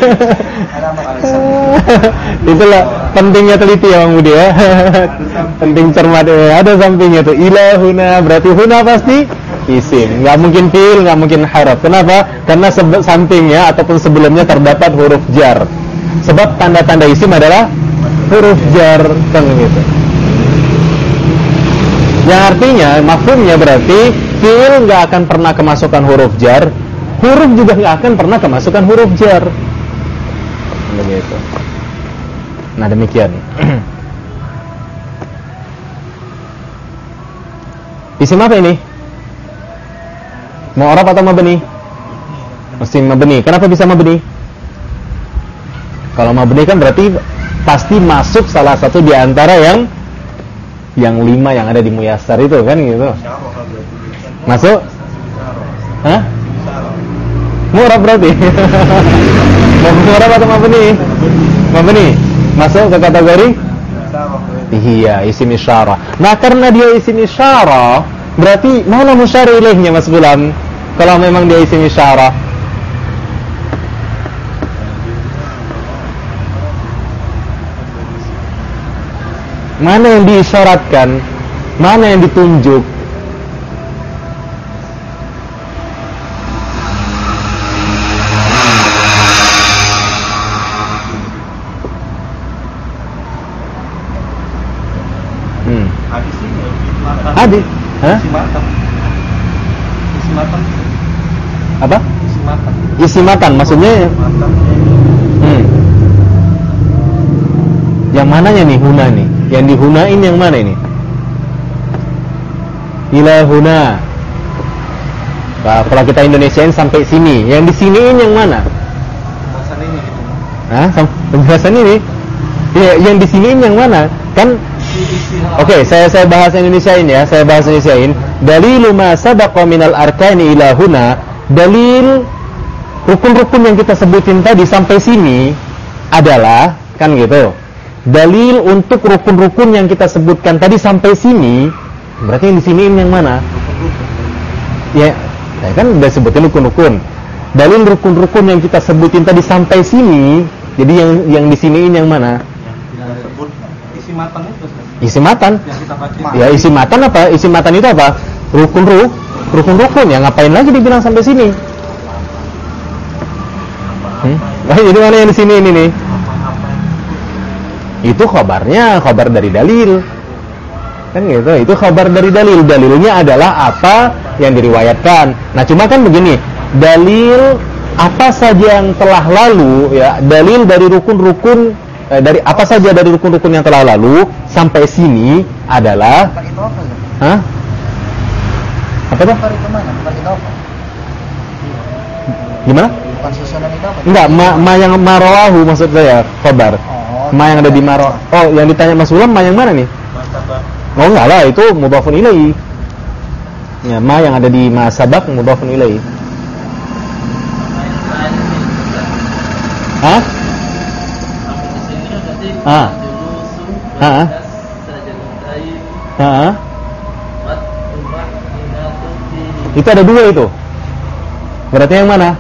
Itulah pentingnya teliti ya Bang Budi ya. Penting cermat ya. Ada sampingnya tuh ilahuna, berarti huna pasti isim. Enggak mungkin fi'il, enggak mungkin haraf. Kenapa? Karena sampingnya ataupun sebelumnya terdapat huruf jar. Sebab tanda-tanda isim adalah huruf jar kan gitu. Yang artinya, mafhumnya berarti fi'il nggak akan pernah kemasukan huruf jar, huruf juga nggak akan pernah kemasukan huruf jar. Begitu. gitu. Nah, demikian. Isim apa ini? Mu'rab atau mabni? Mesti mabni. Kenapa bisa mabni? Kalau mabni kan berarti pasti masuk salah satu di antara yang 5 yang ada di Muyassar itu kan gitu. Masuk? Hah? Mu'rab berarti. Mu'rab atau mabni? Mabni. Masuk ke kategori? Iya, isim isyarah. Nah, karena dia isim isyarah, berarti mana musyari ilaihnya Mas Gulam? Kalau memang dia isim isyarah. Mana yang diisyaratkan? Mana yang ditunjuk? Hadis. Hah? Isimatan. Apa? Isimatan. Isimatan maksudnya? Yang mananya nih huna nih? Yang dihunain yang mana ini? Ila huna. Nah, kalau kita Indonesiain sampai sini, yang disiniin yang mana? Penjelasan ini gitu. Hah? Penjelasan ini? Ya, yang disiniin yang mana? Kan Oke, saya bahas Indonesiain ya. Saya bahas Indonesiain. Dalilu ma sabaqa minal arkani ila huna. Dalil rukun-rukun yang kita sebutin tadi sampai sini adalah kan gitu. Dalil untuk rukun-rukun yang kita sebutkan tadi sampai sini, berarti yang disiniin yang mana? Ya kan udah sebutin rukun-rukun. Dalil rukun-rukun yang kita sebutin tadi sampai sini, jadi yang disiniin yang mana? Yang sebut isimatan itu. Isimatan. Yang kita baca. Ya isimatan apa? Isimatan itu apa? Rukun-rukun. Ya ngapain lagi dibilang sampai sini? Jadi mana yang di sini ini nih? Itu khabar dari dalil. Kan gitu. Itu khabar dari dalil. Dalilnya adalah apa yang diriwayatkan. Nah, cuma kan begini, dalil apa saja yang telah lalu ya, dalil dari rukun-rukun dari apa saja dari rukun-rukun yang telah lalu sampai sini adalah Bukan itu apa ya? Hah? Apa tuh? Bukan itu mana? Bukan itu apa? Gimana? Bukan susunan itu apa? Enggak, ma yang marawahu maksud saya, khabar. Oh, Ma yang ada di maro. Oh, yang ditanya Mas Ulam ma yang mana nih? Oh, enggak lah, itu mudhafun ilaihi. Ya, ma yang ada di ma sabaq mudhafun ilaihi. Hah? Itu ada 2 itu. Berarti yang mana?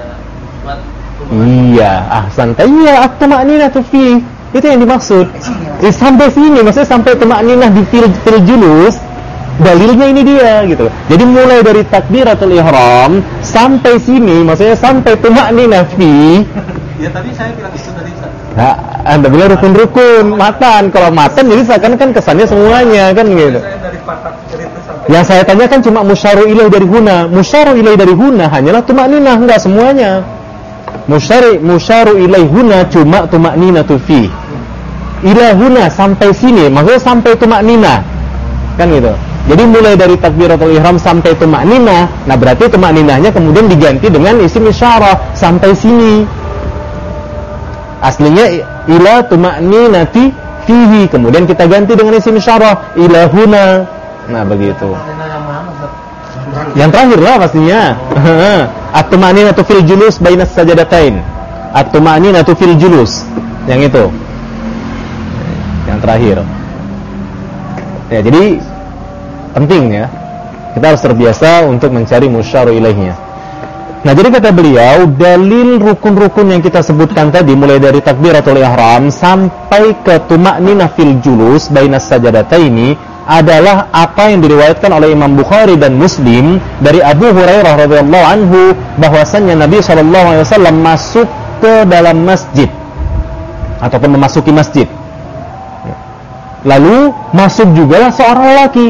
Iya, ahsanta. Iya, at-tuma'ninatu fi. Itu yang dimaksud. Sampai sini, maksudnya sampai tuma'ninah di fil julus. Dalilnya ini dia gitu. Jadi mulai dari takbiratul ihram sampai sini, maksudnya sampai tuma'ninah fi. Ya tadi saya bilang itu tadi. Nah, Anda bilang rukun-rukun, matan. Kalau matan jadi seakan kan kesannya semuanya kan gitu. Saya dari patah cerita sampai Yang saya tanyakan cuma musyaru ilaih dari huna. Musyaru ilaih dari huna hanyalah tuma'ninah, enggak semuanya. Musyaru ilaih huna cuma tuma'ninatu fi. Ila huna sampai sini, maksudnya sampai tuma'ninah. Kan gitu. Jadi mulai dari takbiratul ihram sampai tuma'ninah. Nah, berarti tuma'ninahnya kemudian diganti dengan isim isyarah sampai sini. Aslinya ila tuma'ninati fihi, kemudian kita ganti dengan isim isyarah ila huna. Nah, begitu. Yang terakhir lah pastinya. At-tuma'ninatu fil julus bainas sajadatain. At-tuma'ninatu fil julus. Yang itu. Yang terakhir. Ya, jadi penting ya. Kita harus terbiasa untuk mencari musyaru ilaihnya. Nah, jadi kata beliau, dalil rukun-rukun yang kita sebutkan tadi mulai dari takbiratul ihram sampai ke tuma'ninah fil julus bainas sajadataini adalah apa yang diriwayatkan oleh Imam Bukhari dan Muslim dari Abu Hurairah radhiyallahu anhu bahwasannya Nabi SAW masuk ke dalam masjid ataupun memasuki masjid. Lalu masuk juga seorang lelaki.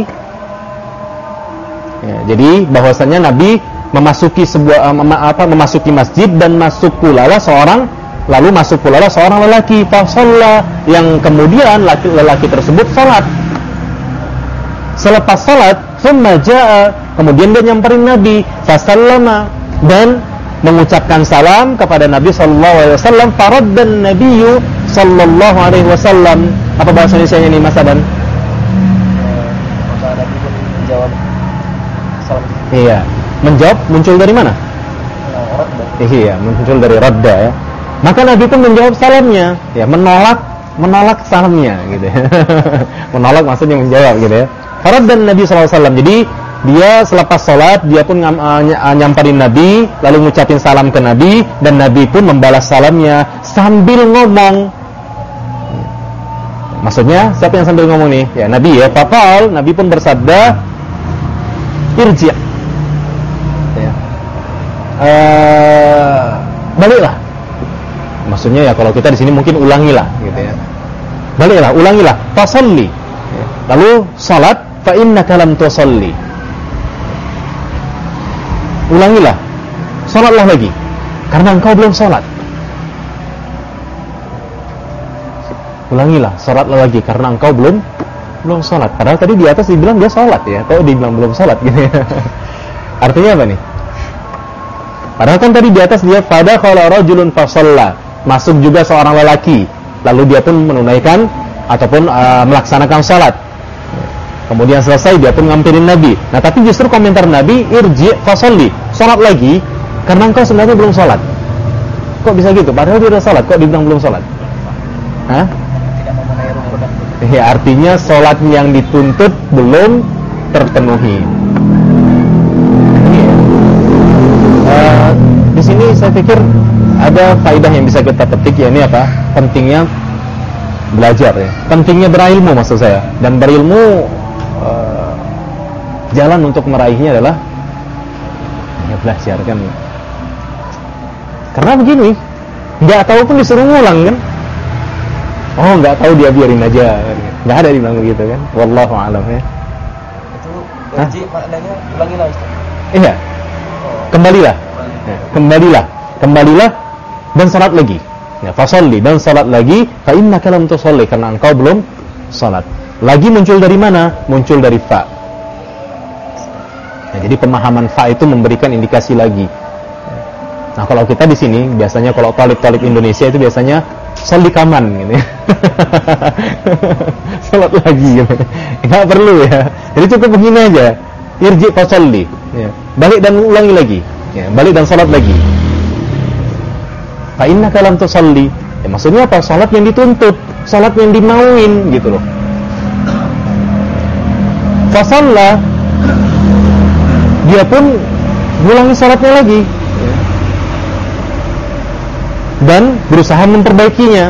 Ya, jadi bahwasannya Nabi memasuki memasuki masjid dan masuk pula seorang lalu masuk pula seorang lelaki fasalla, yang kemudian lelaki tersebut salat. Selepas salat, thumma jaa, kemudian dia nyamperin Nabi, fasallama, dan mengucapkan salam kepada Nabi sallallahu alaihi wasallam. Faraddan nabiyyu sallallahu alaihi wasallam. Apa bahasa Indonesianya ini Mas Adan? Maka Nabi pun menjawab salam. Iya, menjawab muncul dari mana? Radda. Iya, muncul dari radda ya. Maka Nabi pun menjawab salamnya, ya, menolak salamnya gitu ya. Menolak maksudnya menjawab gitu ya. Faraddan Nabi sallallahu alaihi wasallam. Jadi dia selepas sholat dia pun nyamperin Nabi, lalu ngucapin salam ke Nabi, dan Nabi pun membalas salamnya sambil ngomong. Maksudnya siapa yang sambil ngomong nih? Ya Nabi ya. Faqal, Nabi pun bersabda, irji'. Ya. Baliklah. Maksudnya ya kalau kita di sini mungkin ulangilah gitu ya. Baliklah, ulangilah. Fasalli. Ya. Lalu salat, fa innaka lam tusalli. Ulangilah, salatlah lagi, karena engkau belum salat. Ulangilah, salatlah lagi, karena engkau belum salat. Padahal tadi di atas dibilang dia salat ya, atau dibilang belum salat gitu ya. Artinya apa nih? Padahal kan tadi di atas dia fadakhala rajulun fasalla, masuk juga seorang lelaki, lalu dia pun menunaikan ataupun melaksanakan salat. Kemudian selesai dia pun ngampirin Nabi. Nah tapi justru komentar Nabi, irji' fasalli, salat lagi, karena engkau sebenarnya belum salat. Kok bisa gitu? Padahal dia udah salat, kok dibilang belum salat? Hah? Tidak memenuhi rukun. Ya artinya salat yang dituntut belum terpenuhi. Di sini saya pikir ada faedah yang bisa kita petik, ya ini apa? Pentingnya belajar ya. Pentingnya berilmu maksud saya. Dan berilmu jalan untuk meraihnya adalah ya belajar kan. Karena begini, nggak tahu pun disuruh ngulang kan. Oh nggak tahu dia biarin aja kan. Nggak ada dibilang begitu kan. Wallahu a'lam ya. Itu irji maknanya ulangilah Ustaz. Iya. Kembalilah. Ya, kembalilah dan salat lagi. Ya, fasalli, dan salat lagi, fa innaka lam tusalli, karena engkau belum salat. Lagi muncul dari mana? Muncul dari fa. Nah, jadi pemahaman fa itu memberikan indikasi lagi. Nah, kalau kita di sini biasanya kalau talib-talib Indonesia itu biasanya sholli kaman gitu ya. Salat lagi gitu. Enggak perlu ya. Jadi cukup begini aja. Irji' fa sholli. Ya. Balik dan ulangi lagi. Ya, balik dan salat lagi. Fa innaka lam tusalli. Ya, maksudnya apa? Salat yang dituntut, salat yang dimauin gitu loh. Fa shalla, dia pun ulangi salatnya lagi. Ya. Dan berusaha memperbaikinya.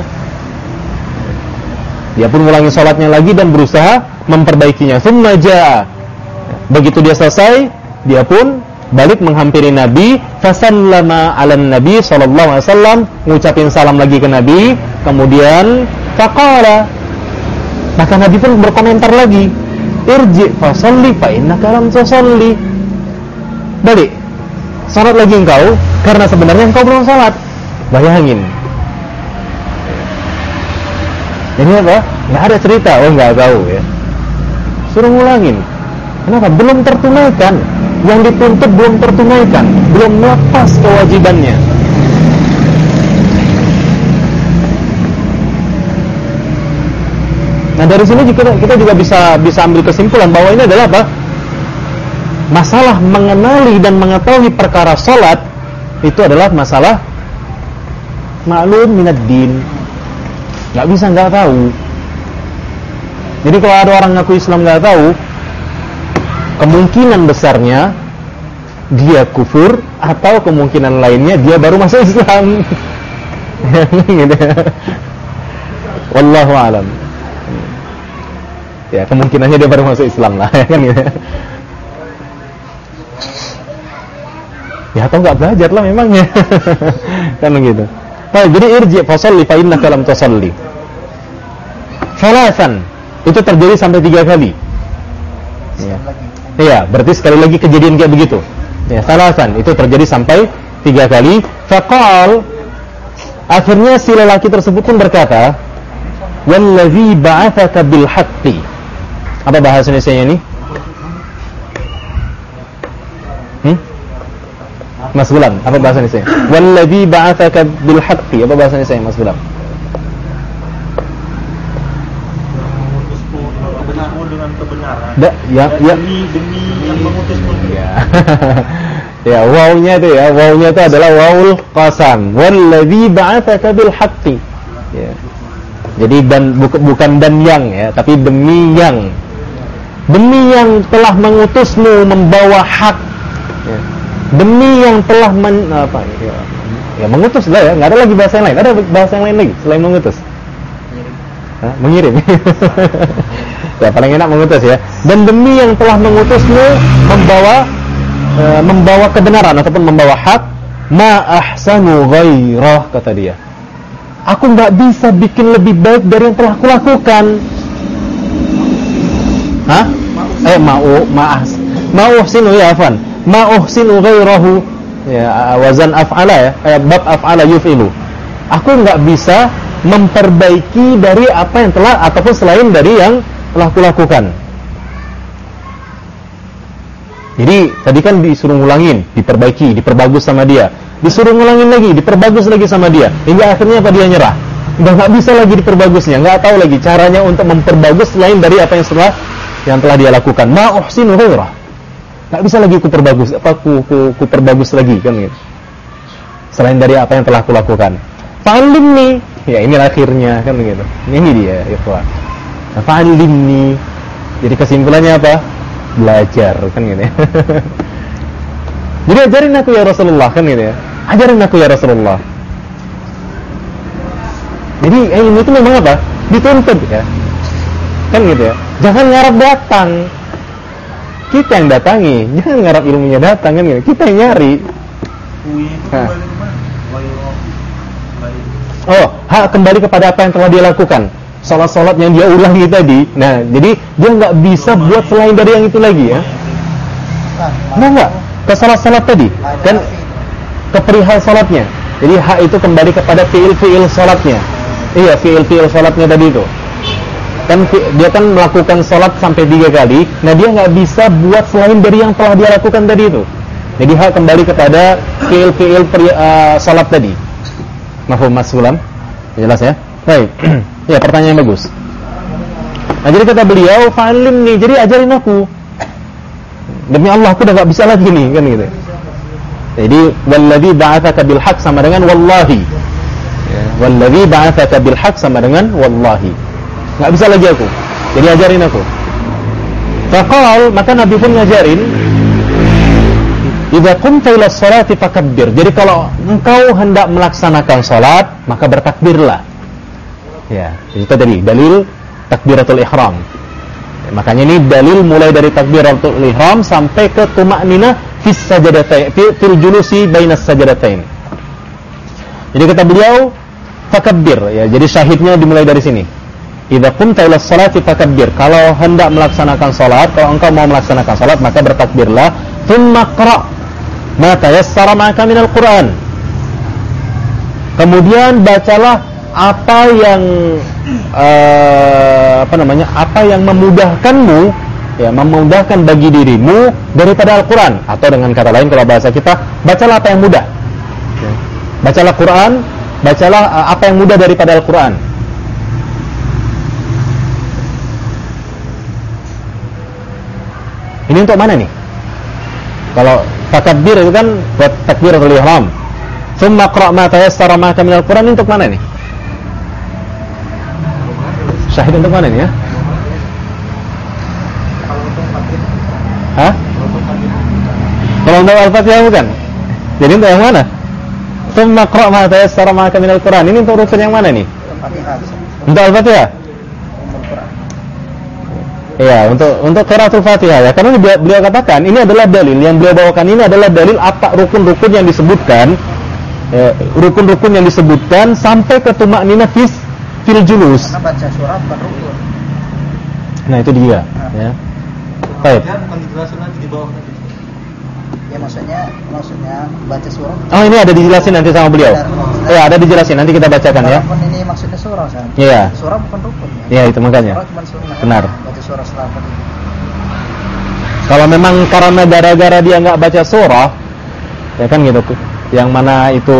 Dia pun ulangi salatnya lagi dan berusaha memperbaikinya. Tsumma jaa. Begitu dia selesai, dia pun balik menghampiri Nabi, fasallama 'alan Nabi sallallahu alaihi wasallam, ngucapin salam lagi ke Nabi, kemudian faqala, maka Nabi pun berkomentar lagi, irji' fasalli fa innaka lam tusalli. Balik, salat lagi engkau, karena sebenarnya engkau belum salat. Bayangin. Ini apa? Nggak ada cerita, oh nggak tahu ya. Suruh ngulangin. Kenapa? Belum tertunaikan. Yang dituntut belum tertunaikan, belum melepas kewajibannya. Nah dari sini kita juga bisa ambil kesimpulan bahwa ini adalah apa? Masalah mengenali dan mengetahui perkara salat itu adalah masalah ma'lum minad din. Nggak bisa nggak tahu. Jadi kalau ada orang ngaku Islam nggak tahu, kemungkinan besarnya dia kufur, atau kemungkinan lainnya dia baru masuk Islam. Gitu. Wallahu a'lam. Ya kemungkinannya dia baru masuk Islam lah, kan gitu. Ya atau nggak belajar lah memangnya. Kan begitu. Nah, jadi irji' fasalli fa innaka lam tusalli. Salasan, itu terjadi sampai 3 kali. Ya. Iya, berarti sekali lagi kejadian kayak begitu. Ya, salasan itu terjadi sampai 3 kali. Faqal, Akhirnya si lelaki tersebut pun berkata, "Wallazi ba'atsaka bil haqqi." Apa bahasa Indonesianya ini? Mas Gulam, apa bahasa Indonesia? Wallazi ba'atsaka bil haqqi. Apa bahasa Indonesia, Mas Gulam? Mengutusmu dengan kebenaran. Ya. Demi yang mengutusmu. Ya. Ya, wawnya itu adalah wawul qasam. Wallazi ba'atsaka bil haqqi. Ya. Jadi dan bukan dan yang ya, tapi demi yang. Demi yang telah mengutusmu membawa hak. Ya. Demi yang telah mengutus lah ya, nggak ada lagi bahasa yang lain. Ada bahasa yang lain lagi selain mengutus? Mengirim. Ya, paling enak mengutus ya. Dan demi yang telah mengutusmu membawa kebenaran ataupun membawa hak, ma ahsanu ghairah, kata dia. Aku nggak bisa bikin lebih baik dari yang telah kulakukan. Hah? Ma'uhsinu ya afan. Ma'uhsinu ghairahu. Ya, wazan af'ala ya, bab af'ala yuf'ilu. Aku nggak bisa memperbaiki dari apa yang telah ataupun selain dari yang telah kulakukan. Jadi tadi kan disuruh ngulangin, diperbaiki, diperbagus sama dia. Disuruh ngulangin lagi, diperbagus lagi sama dia. Hingga akhirnya apa, dia nyerah. Udah nggak bisa lagi diperbagusnya, nggak tahu lagi caranya untuk memperbagus selain dari apa yang telah dia lakukan. Ma uhsinu ghairah. Nggak bisa lagi ku perbagus lagi kan gitu. Selain dari apa yang telah kulakukan. Fa'allimni. Ya ini akhirnya kan gitu. Ini dia ikhwan. Fa'allimni. Jadi kesimpulannya apa? Belajar kan gitu ya. Jadi ajarin aku ya Rasulullah kan gitu ya. Ajarin aku ya Rasulullah. Jadi ilmu itu memang apa? Dituntut ya. Kan gitu ya. Jangan ngarap datang. Kita yang datangi, jangan ngarap ilmunya datang kan gitu. Kita yang nyari. Kembali kepada apa yang telah dia lakukan. Salat-salat yang dia ulangi tadi. Nah, jadi dia nggak bisa buat selain dari yang itu lagi ya. Enggak. Ke salat-salat tadi dan keperihal salatnya. Jadi hak itu kembali kepada fiil salatnya. Iya, fiil salatnya tadi itu. Kan dia kan melakukan salat sampai 3 kali. Nah, dia nggak bisa buat selain dari yang telah dia lakukan tadi itu. Jadi hak kembali kepada fiil salat tadi. Mafhum Mas Gulam? Jelas ya? Baik. Ya, pertanyaan bagus. Nah, jadi kata beliau, fa'allimni, jadi ajarin aku. Demi Allah, aku udah gak bisa lagi nih, kan gitu. Jadi, wallazi ba'atsaka bil haqq sama dengan wallahi. Ya, wallazi ba'atsaka bil haqq sama dengan wallahi. Gak bisa lagi aku. Jadi ajarin aku. Faqal, maka Nabi pun ngajarin, idza qumta ila sholati fakabbir. Jadi kalau engkau hendak melaksanakan salat, maka bertakbirlah. Ya, itu tadi dalil takbiratul ihram. Ya, makanya ini dalil mulai dari takbiratul ihram sampai ke tuma'ninah fis sajadatain, fil julusi bainas sajadatain. Jadi kata beliau fakabbir ya. Jadi syahidnya dimulai dari sini. Idza qumta ila sholati fakabbir. Kalau hendak melaksanakan salat, kalau engkau mau melaksanakan salat, maka bertakbirlah. Tsumma qra' ma tayassara ma'aka minal Qur'an. Kemudian bacalah apa yang apa yang memudahkanmu, ya, memudahkan bagi dirimu daripada Al-Qur'an, atau dengan kata lain kalau bahasa kita, bacalah apa yang mudah. Bacalah Quran, bacalah apa yang mudah daripada Al-Qur'an. Ini untuk mana nih? Kalau takabbir itu kan buat takbiratul ihram. Tsumma qra' ma tayassara ma'aka minal Qur'an, untuk mana nih? Syahid untuk mana nih ya? Hah? Kalau untuk Al-Fatihah bukan? Jadi untuk yang mana? Tsumma qra' ma tayassara ma'aka minal Qur'an. Ini untuk rukun yang mana nih? Untuk Al-Fatihah? Iya, untuk qiraatul Fatihah ya. Karena beliau katakan ini adalah dalil yang beliau bawakan, ini adalah dalil apa rukun-rukun yang disebutkan, rukun-rukun yang disebutkan sampai ke tuma'ninah fil julus. Karena baca surah bukan rukun. Nah, itu dia ya. Baik. Bukan dijelasin lagi di bawah tadi. Ya maksudnya baca surah. Oh, ini ada dijelasin nanti sama beliau. Ya, ada dijelasin, nanti kita bacakan ya. Rukun ini maksudnya surah, Ustaz. Iya. Surah bukan rukun ya. Iya, itu makanya. Surah cuma sunnah. Benar. Baca surah selama ini. Kalau memang karena gara-gara dia nggak baca surah, ya kan gitu, yang mana itu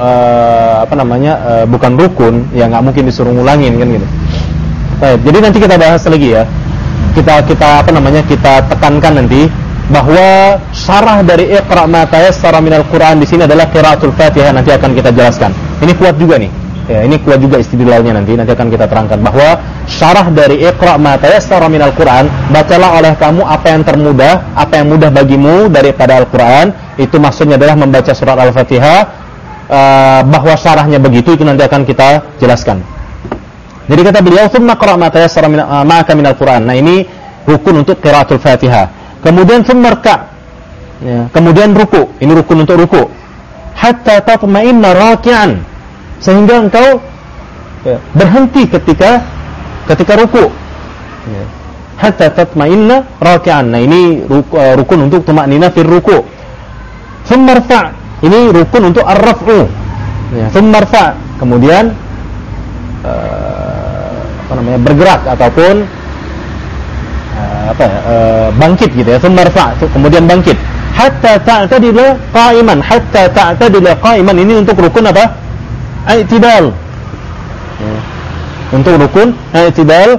bukan rukun, ya nggak mungkin disuruh ngulangin kan gitu. Baik, jadi nanti kita bahas lagi ya. Kita tekankan nanti bahwa syarah dari Iqra' ma tayassara minal Qur'an di sini adalah qiraatul Fatihah, nanti akan kita jelaskan. Ini kuat juga nih. Ya, ini kuat juga istidlalnya nanti akan kita terangkan bahwa syarah dari Iqra' ma tayassara minal Qur'an, bacalah oleh kamu apa yang termudah, apa yang mudah bagimu daripada Al-Qur'an, itu maksudnya adalah membaca surat Al-Fatihah, bahwa syarahnya begitu itu nanti akan kita jelaskan. Jadi kata beliau, "Tsumma qra' ma tayassara ma'aka minal Qur'an." Nah, ini rukun untuk qiraatul Fatihah. Kemudian tsummarka, ya, kemudian ruku. Ini rukun untuk ruku. Hatta tatma'inna raki'an, sehingga engkau berhenti ketika ruku. Ya. Hatta tatma'inna raki'an. Nah, ini rukun untuk tumaknina fil ruku. Tsummarfa, ini rukun untuk ar-raf'u. Ya, tsummarfa, kemudian bergerak ataupun bangkit gitu ya. Tsummarfa, kemudian bangkit. Hatta ta'tadila qa'iman. Hatta ta'tadila qa'iman, ini untuk rukun apa? I'tidal. Ya. Untuk rukun i'tidal.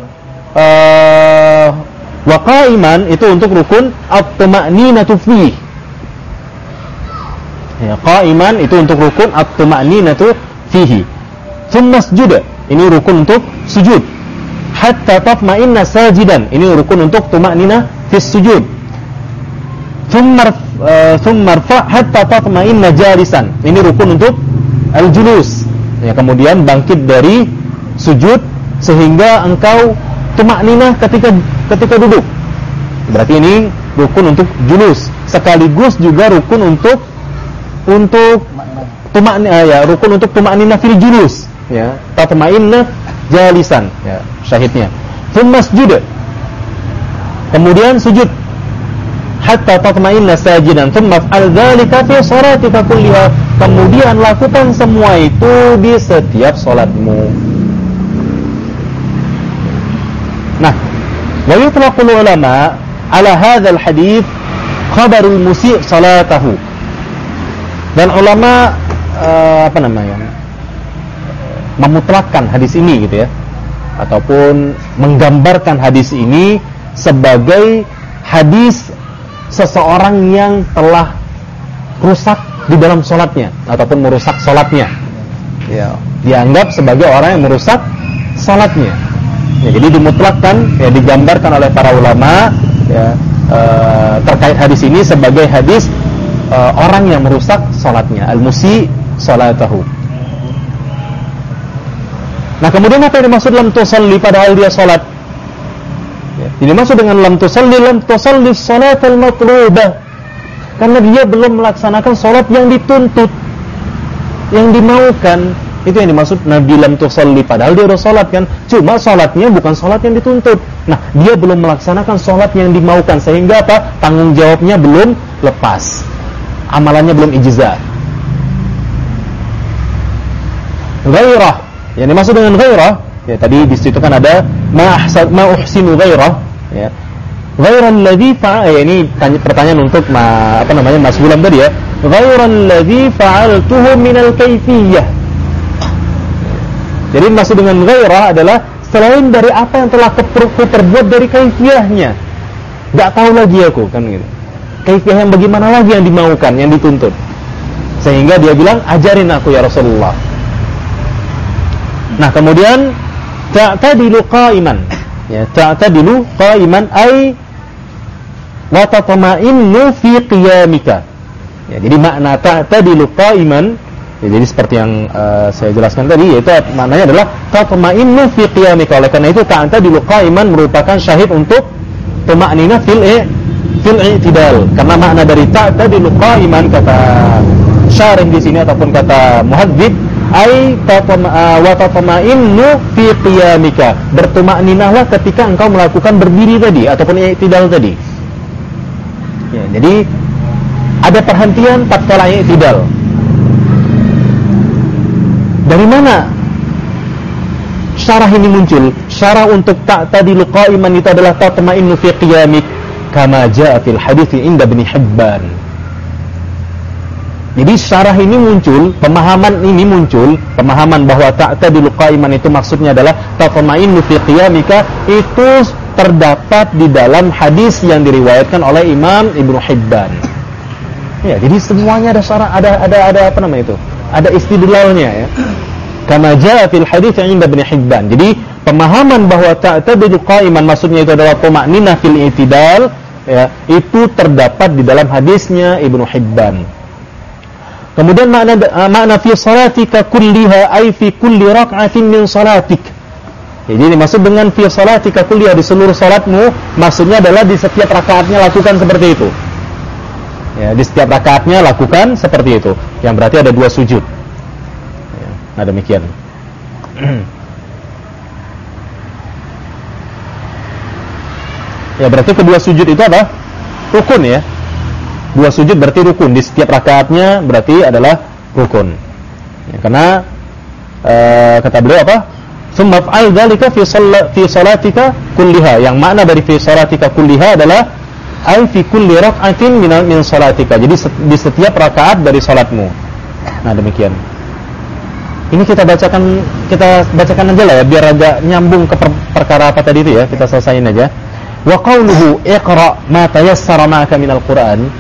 Wa qa'iman itu untuk rukun at-tuma'ninatu fihi. Ya, qa'iman itu untuk rukun at-tuma'ninatu fihi. Tsumma sujud, ini rukun untuk sujud. Hatta tatma'inna sajidan, ini rukun untuk tuma'nina fis sujud. Tsumma rfa' hatta tatma'inna jalisan, ini rukun untuk al-julus. Ya, kemudian bangkit dari sujud sehingga engkau tuma'nina ketika duduk. Berarti ini rukun untuk julus, sekaligus juga rukun untuk rukun untuk tuma'nina fil julus. Ya, tatma'inna jalisan, ya, syahidnya. Tsumma sujud, kemudian sujud. Hatta tatma'inna sajidan, tsumma fa'al dzalika fi shalatika kulliha, kemudian lakukan semua itu di setiap salatmu. Nah, wa yutlaqul ulama ala hadzal hadits khabarul musi' salatahu. Dan ulama memutlakkan hadis ini gitu ya, ataupun menggambarkan hadis ini sebagai hadis seseorang yang telah rusak di dalam sholatnya ataupun merusak sholatnya, ya, dianggap sebagai orang yang merusak sholatnya. Ya, jadi dimutlakkan, ya, digambarkan oleh para ulama, ya, terkait hadis ini sebagai hadis orang yang merusak sholatnya, al-musi sholatahu. Nah, kemudian apa yang dimaksud lam tusalli padahal dia salat? Ya, ini maksud dengan lam tusalli salat al-matlubah. Karena dia belum melaksanakan salat yang dituntut, yang dimaukan. Itu yang dimaksud Nabi lam tusalli, padahal dia udah salat kan. Cuma salatnya bukan salat yang dituntut. Nah, dia belum melaksanakan salat yang dimaukan, sehingga apa? Tanggung jawabnya belum lepas. Amalannya belum ijza. Ghairah, yang dimaksud dengan ghairah, ya, tadi di situ kan ada ma uhsinu ghairah, ya. Ghairal ladzi ya, ini pertanyaan untuk Mas Gulam tadi ya. Ghairal ladzi fa'altuhu minal kayfiyah. Jadi maksud dengan ghairah adalah selain dari apa yang telah aku perbuat dari kaifiyahnya. Enggak tahu lagi aku, kan gitu. Kaifiyah yang bagaimana lagi yang dimaukan, yang dituntut. Sehingga dia bilang, ajarin aku ya Rasulullah. Nah, kemudian ta'tadilu qa'iman. Ya, ta'tadilu qa'iman ay wa tatma'innu fi qiyamika. Ya, jadi makna ta'tadilu qa'iman, ya, jadi seperti yang saya jelaskan tadi, yaitu maknanya adalah tatma'innu fi qiyamika. Oleh karena itu ta'tadilu qa'iman merupakan syahid untuk tuma'nina fil i'tidal. Karena makna dari ta'tadilu qa'iman, kata syarih di sini ataupun kata muhadzib, ai wa tatma'innu fi qiyamika, bertumakninahlah ketika engkau melakukan berdiri tadi ataupun i'tidal tadi. Ya, jadi ada perhentian tatkala i'tidal. Dari mana syarah ini muncul? Syarah untuk ta'tadilu qa'iman itu adalah tatma'innu fi qiyamik kama jaa fil hadits inda Ibnu Hibban. Jadi syarah ini muncul, pemahaman bahwa ta'tadilu qa'iman itu maksudnya adalah tatma'innu fi qiyamika, itu terdapat di dalam hadis yang diriwayatkan oleh Imam Ibnu Hibban. Ya, jadi semuanya ada syarah, ada apa namanya itu? Ada istidlalnya ya. Kama jaa fil hadits inda Ibnu Hibban. Jadi pemahaman bahwa ta'tadilu qa'iman maksudnya itu adalah tuma'ninah fil i'tidal, ya, itu terdapat di dalam hadisnya Ibnu Hibban. Kemudian makna fi salatika kulliha ay fi kulli rak'atin min salatik. Ya, jadi maksud dengan fi salatika kulliha, di seluruh salatmu, maksudnya adalah di setiap rakaatnya lakukan seperti itu. Ya, di setiap rakaatnya lakukan seperti itu. Yang berarti ada 2 sujud. Ya, nah demikian. Ya, berarti kedua sujud itu apa? Rukun ya. 2 sujud berarti rukun, di setiap rakaatnya berarti adalah rukun. Ya, karena kata beliau apa? Tsumma fa'al dzalika fi salatika kulliha. Yang makna dari fi salatika kulliha adalah ay fi kulli rak'atin min salatika. Jadi di setiap rakaat dari salatmu. Nah, demikian. Ini kita bacakan aja lah ya, biar agak nyambung ke perkara apa tadi itu ya, kita selesain aja. Wa qawluhu iqra ma tayassara ma'aka minal Qur'an.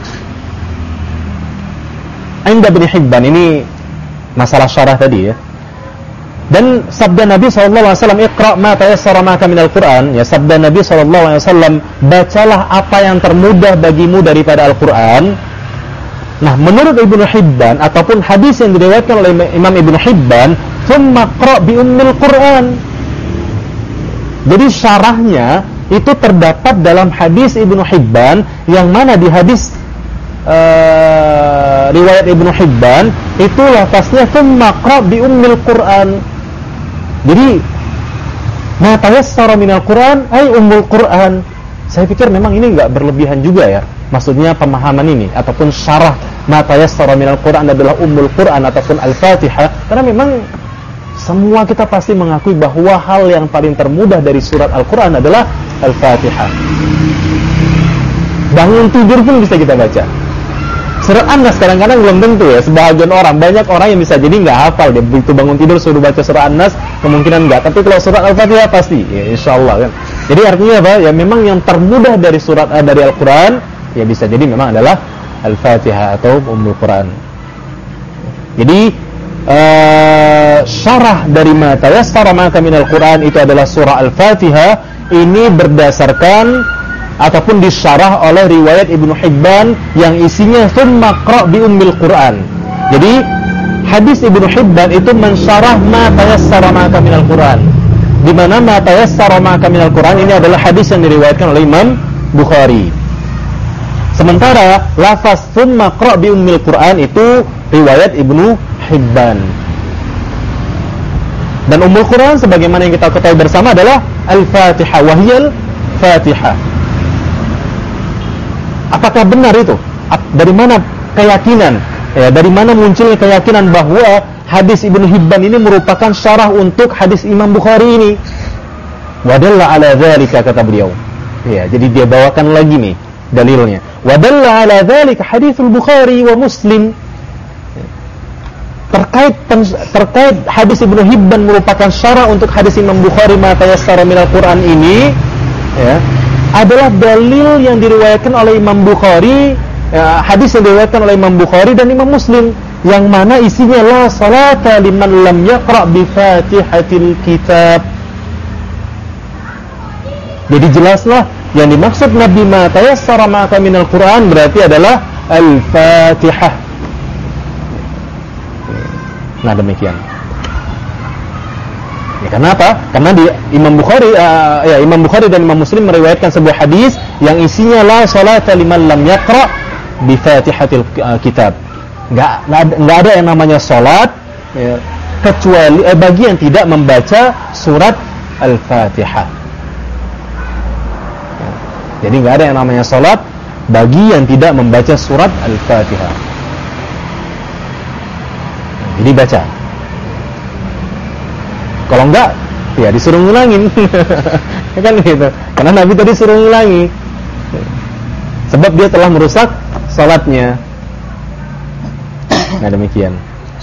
Inda Ibnu Hibban, ini masalah syarah tadi ya. Dan sabda Nabi SAW, iqra ma tayassara ma'aka minal Qur'an, ya, sabda Nabi SAW, bacalah apa yang termudah bagimu daripada Al-Qur'an. Nah, menurut Ibnu Hibban ataupun hadis yang diriwayatkan oleh Imam Ibnu Hibban, tsumma qra bi ummil Qur'an. Jadi syarahnya itu terdapat dalam hadis Ibnu Hibban, yang mana di hadis riwayat Ibnu Hibban itu lafaznya tsumma qra bi ummil Qur'an. Jadi ma tayassara minal Qur'an ay ummul Qur'an. Saya pikir memang ini enggak berlebihan juga ya. Maksudnya pemahaman ini ataupun syarah ma tayassara minal Qur'an adalah ummul Qur'an ataupun Al-Fatihah, karena memang semua kita pasti mengakui bahwa hal yang paling termudah dari surat Al-Qur'an adalah Al-Fatihah. Bangun tidur pun bisa kita baca. Surat An-Nas kadang-kadang belum tentu ya, sebagian orang, banyak orang yang bisa jadi nggak hafal dia, begitu bangun tidur suruh baca surat An-Nas kemungkinan nggak, tapi kalau surat Al-Fatihah pasti ya, insyaallah kan. Jadi artinya apa? Ya memang yang termudah dari surat dari Al-Quran ya bisa jadi memang adalah Al-Fatihah atau Ummul Quran. Jadi syarah dari ma tayassara ma'aka minal Quran itu adalah surah Al-Fatihah. Ini berdasarkan ataupun disyarah oleh riwayat Ibnu Hibban yang isinya tsumma qra bi ummil Quran. Jadi hadis Ibnu Hibban itu mensyarah ma tayassara ma'aka minal Quran, di mana ma tayassara ma'aka minal Quran ini adalah hadis yang diriwayatkan oleh Imam Bukhari. Sementara lafaz tsumma qra bi ummil Quran itu riwayat Ibnu Hibban. Dan ummul Quran sebagaimana yang kita ketahui bersama adalah Al-Fatihah, wahiyal Fatihah. Apakah benar itu? Dari mana keyakinan? Ya, dari mana munculnya keyakinan bahwa hadis Ibnu Hibban ini merupakan syarah untuk hadis Imam Bukhari ini? Wadalla ala dzalika, kata beliau. Ya, jadi dia bawakan lagi nih dalilnya. Wadalla ala dzalika haditsul Bukhari wa Muslim. Terkait hadis Ibnu Hibban merupakan syarah untuk hadis Imam Bukhari ma tayassara minal Quran ini, ya, adalah dalil yang diriwayatkan oleh Imam Bukhari, ya, hadis yang diriwayatkan oleh Imam Bukhari dan Imam Muslim, yang mana isinya la salata liman lam yaqra bi Fatihatil Kitab. Jadi jelaslah yang dimaksud Nabi ma tayassara ma'aka minal Quran berarti adalah Al-Fatihah. Nah, demikian. Ya, kenapa? Karena di Imam Bukhari Imam Bukhari dan Imam Muslim meriwayatkan sebuah hadis yang isinya la salata liman lam yaqra bi Fatihatil Kitab. Enggak ada yang namanya salat, ya, kecuali bagi yang tidak membaca surat Al-Fatihah. Ya, jadi enggak ada yang namanya salat bagi yang tidak membaca surat Al-Fatihah. Jadi baca. Kalau enggak, ya disuruh ngulangin. Kan gitu. Karena Nabi tadi suruh ngulangi. Sebab dia telah merusak salatnya. Nah, demikian.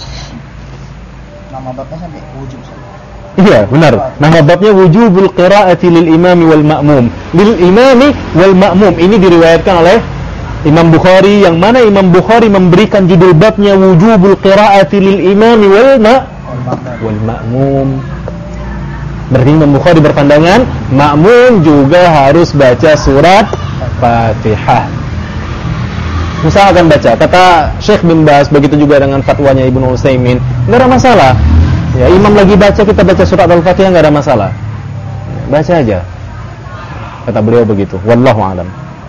Nama babnya sampai wujub. Iya, benar. Nama babnya wujubul qiraati lil imami wal ma'mum. Lil imami wal ma'mum. Ini diriwayatkan oleh Imam Bukhari, yang mana Imam Bukhari memberikan judul babnya wujubul qiraati lil imami wal ma'mum. Berarti Imam Bukhari berpandangan makmum juga harus baca surat Fatihah. Misalkan baca, kata Syekh bin Baz, begitu juga dengan fatwanya Ibnu Utsaimin, enggak ada masalah. Ya, imam lagi baca, kita baca surat Al-Fatihah, enggak ada masalah. Baca aja. Kata beliau begitu. Wallahu a'lam.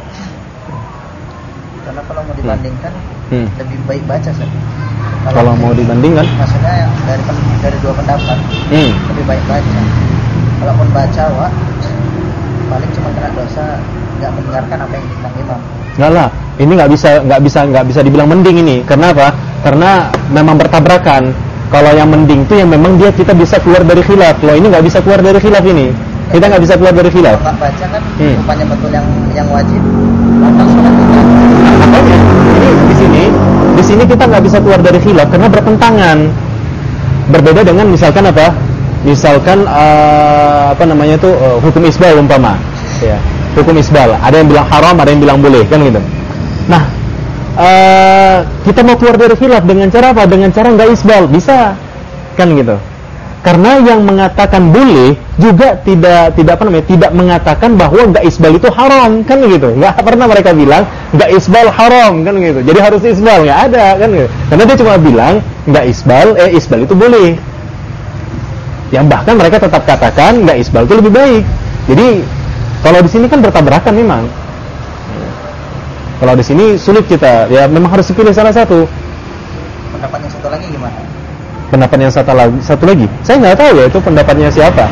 Karena kalau mau dibandingkan lebih baik baca saja. Kalau mau dibandingkan, maksudnya dari dua pendapat, lebih baik baca. Kalaupun baca, paling cuma kena dosa nggak mendengarkan apa yang dibilang imam. Enggak lah, ini nggak bisa dibilang mending ini. Karena apa? Karena memang bertabrakan. Kalau yang mending itu yang memang kita bisa keluar dari khilaf. Kalau ini nggak bisa keluar dari khilaf ini. Kita nggak bisa keluar dari khilaf. Kalau nggak baca kan, rupanya betul yang wajib. Maka sholat kita. Makanya ini di sini kita nggak bisa keluar dari khilaf karena bertentangan. Berbeda dengan misalkan apa? Misalkan hukum isbal umpama. Ya. Hukum isbal, ada yang bilang haram, ada yang bilang boleh, kan gitu. Nah, kita mau keluar dari khilaf dengan cara apa? Dengan cara nggak isbal, bisa, kan gitu. Karena yang mengatakan boleh juga tidak mengatakan bahwa nggak isbal itu haram, kan gitu. Nggak pernah mereka bilang nggak isbal haram, kan gitu. Jadi harus isbal, nggak ada, kan gitu. Karena dia cuma bilang nggak isbal, isbal itu boleh. Yang bahkan mereka tetap katakan nggak isbal itu lebih baik. Jadi kalau di sini kan bertabrakan memang. Kalau di sini sulit kita, ya memang harus pilih salah satu. Pendapat yang satu lagi gimana? Pendapat yang satu lagi, saya nggak tahu ya itu pendapatnya siapa.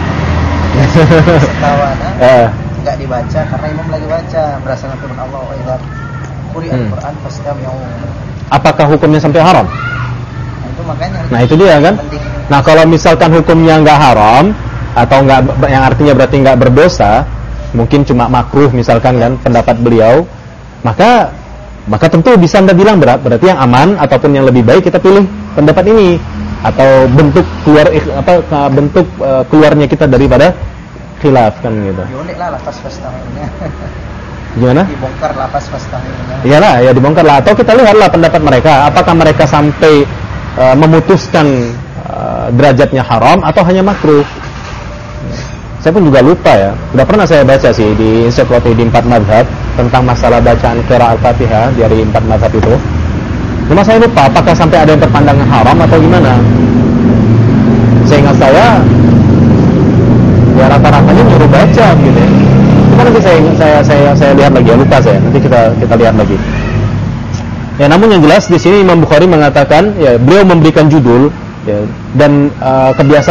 Setawana nggak dibaca karena imam lagi baca berdasarkan firman Allah wa idza quri'a al-Qur'an fastami'u. Apakah hukumnya sampai haram? Nah, itu makanya. Nah itu dia kan. Nah kalau misalkan hukumnya nggak haram atau nggak, yang artinya berarti nggak berdosa, mungkin cuma makruh misalkan kan pendapat beliau, maka tentu bisa Anda bilang berarti yang aman ataupun yang lebih baik kita pilih pendapat ini, atau bentuk keluarnya kita daripada khilaf, kan gitu. Dioliklah lafaz fastami'unya. Gimana? Dibongkar lafaz fastami'unya. Iyalah, ya dibongkar lah, atau kita lihatlah pendapat mereka, apakah mereka sampai memutuskan derajatnya haram atau hanya makruh. Saya pun juga lupa ya. Udah pernah saya baca sih di Ensiklopedia 4 Mazhab tentang masalah bacaan qiraat Al-Fatihah dari 4 mazhab itu. Cuma saya lupa apakah sampai ada yang berpandangan haram atau gimana. Seingat saya ya rata-ratanya nyuruh baca gitu ya. Cuma nanti saya lihat lagi ya, lupa saya. Nanti kita lihat lagi. Ya, namun yang jelas di sini Imam Bukhari mengatakan ya beliau memberikan judul ya, dan kebiasaan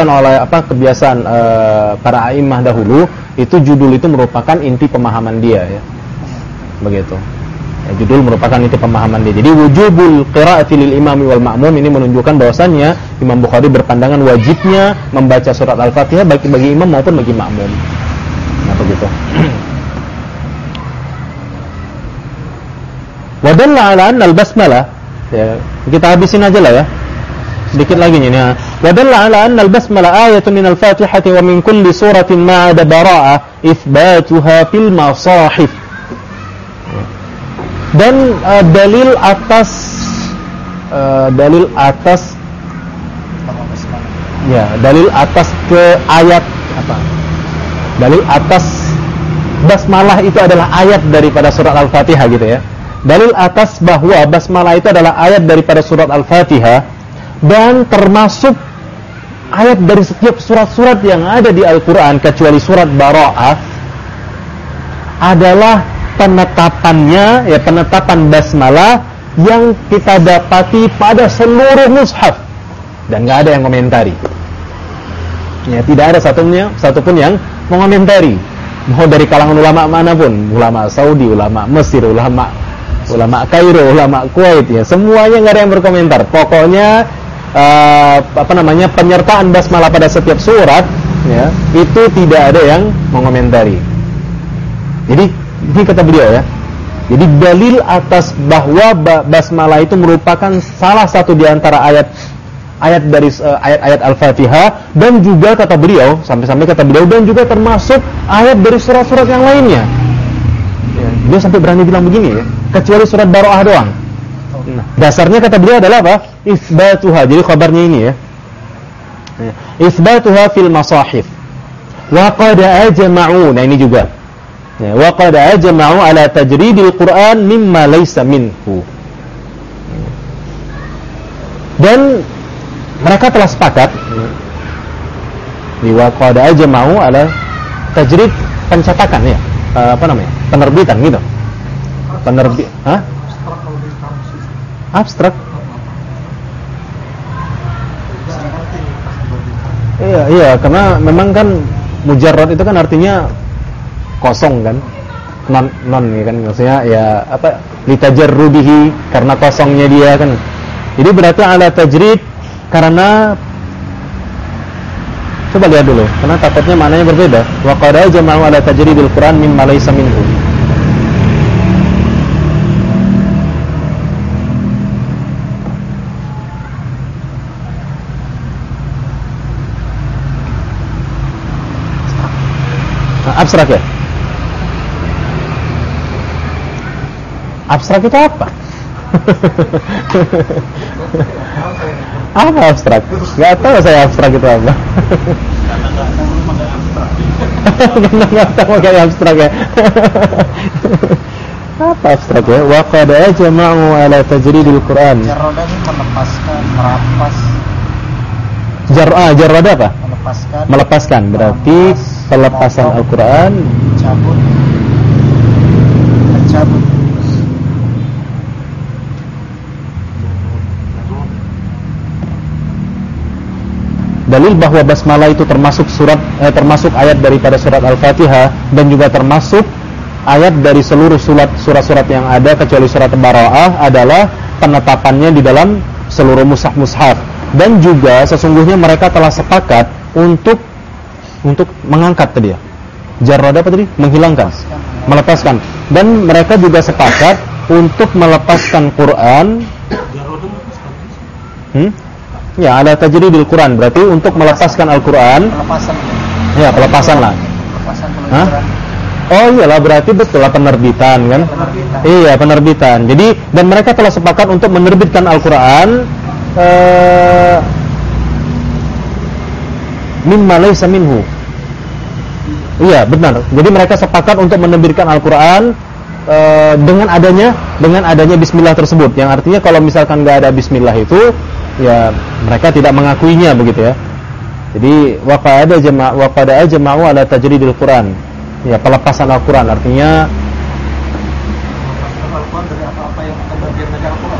para a'immah dahulu itu judul itu merupakan inti pemahaman dia ya. Begitu. Ya, judul merupakan inti pemahaman dia. Jadi wujubul qiraati lil imami wal ma'mum ini menunjukkan bahwasannya Imam Bukhari berpandangan wajibnya membaca surat Al-Fatihah baik bagi imam maupun bagi makmum. Nah, begitu. Wa dalla 'ala anna al-basmalah, ya, kita habisin aja lah ya. Sedikit lagi nih. Wa dalla 'ala anna al-basmalah ayatun min al-Fatihati wa min kulli suratin ma 'ada bara'ah itsbatuha fil masahif. Dan dalil atas ke ayat apa? Dalil atas basmalah itu adalah ayat daripada surat Al-Fatihah gitu ya. Dalil atas bahwa basmalah itu adalah ayat daripada surat Al-Fatihah dan termasuk ayat dari setiap surat-surat yang ada di Al-Qur'an kecuali surat Bara'ah adalah penetapan basmalah yang kita dapati pada seluruh mushaf dan nggak ada yang komentari. Ya, tidak ada satupun yang mengomentari. Mau dari kalangan ulama manapun, ulama Saudi, ulama Mesir, ulama ulama Kairo, ulama Kuwait ya, semuanya nggak ada yang berkomentar. Pokoknya penyertaan basmalah pada setiap surat ya, itu tidak ada yang mengomentari. Jadi ini kata beliau ya. Jadi dalil atas bahwa basmalah itu merupakan salah satu di antara ayat dari ayat-ayat Al-Fatihah, dan juga kata beliau, sampai-sampai kata beliau, dan juga termasuk ayat dari surat-surat yang lainnya. Ya, dia sampai berani bilang begini ya, kecuali surat Baroah doang. Nah, dasarnya kata beliau adalah apa? Isbatuha. Jadi kabarnya ini ya. Isbatuha fil masahif. Wa qad ajma'u. Nah ini juga. Ya, wa qad ajma'u ala tajridil Qur'an mimma laysa minhu. Dan mereka telah sepakat wa qad ajma'u ala tajrid, pencetakan ya. Penerbitan gitu. Abstrak. Iya, karena memang kan mujarrad itu kan artinya kosong kan, non ya kan, maksudnya ya apa, litajarrudihi, karena kosongnya dia kan. Jadi berarti ala tajrid karena, coba lihat dulu, karena takutnya maknanya berbeda. Wa qad jama'u ala tajridil Qur'an mimma laysa minhu. Abstrak ya? Abstrak itu apa? Apa abstrak? Gak tahu saya abstrak itu apa. Karena gak tahu kayak abstrak ya. Apa abstrak ya? Wa qad ajma'u ala tajridil Qur'an. Jarroda ini melepaskan, merapas. Jarroda apa? Melepaskan. Berarti pelepasan Al-Quran. Mencabut. Dalil bahwa basmalah itu termasuk ayat daripada surat Al-Fatihah, dan juga termasuk ayat dari seluruh surat-surat yang ada kecuali surat Bara'ah adalah penetapannya di dalam seluruh mushaf. Dan juga sesungguhnya mereka telah sepakat untuk mengangkat tadi ya. Jarrad apa tadi? Menghilangkan, melepaskan. Dan mereka juga sepakat untuk melepaskan Quran. Ya, ala tajridil Quran, berarti untuk melepaskan Al-Quran. Ya, pelepasan lah. Oh iyalah, berarti betul lah penerbitan kan? Iya, penerbitan. Jadi, dan mereka telah sepakat untuk menerbitkan Al-Quran mimma laysa minhu. Iya, benar. Jadi mereka sepakat untuk menerbitkan Al-Quran dengan adanya bismillah tersebut. Yang artinya kalau misalkan enggak ada bismillah itu, ya mereka tidak mengakuinya begitu ya. Jadi wa qad ajma'u ala tajridil Quran. Ya, pelepasan Al-Quran artinya Al-Quran dari apa-apa yang bagian dari Al-Quran.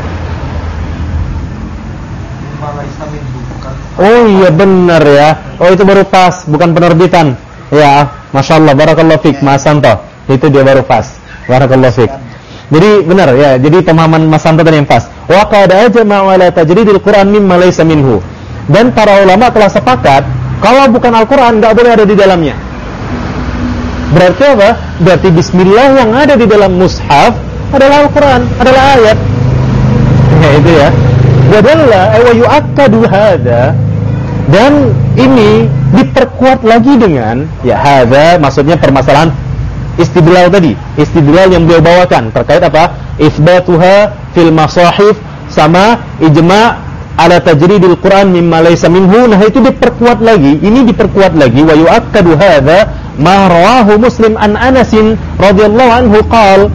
Oh iya benar ya. Oh itu baru pas, bukan penerbitan. Ya, Masya Allah, barakallahu fiik Mas Santo. Itu dia baru pas. Barakallahu fiik. Jadi benar ya, jadi pemahaman Mas Santo tadi yang pas. Wa qad ajma'u ala tajridil Quran mimma laysa minhu. Dan para ulama telah sepakat kalau bukan Al-Quran enggak boleh ada di dalamnya. Berarti apa? Berarti bismillah yang ada di dalam mushaf adalah Al-Quran, adalah ayat. Ya itu ya. Wadalla wa yu'akkadu hadza, dan ini diperkuat lagi dengan ya hadza, maksudnya permasalahan istidlal tadi, istidlal yang beliau bawakan terkait apa? Isbatuha fil masahif sama ijma' ala tajridil Quran mimma laysa minhu. Nah itu diperkuat lagi, ini diperkuat lagi. Wa yu'akkadu hadza ma rawahu Muslim an Anas radhiyallahu anhu qala,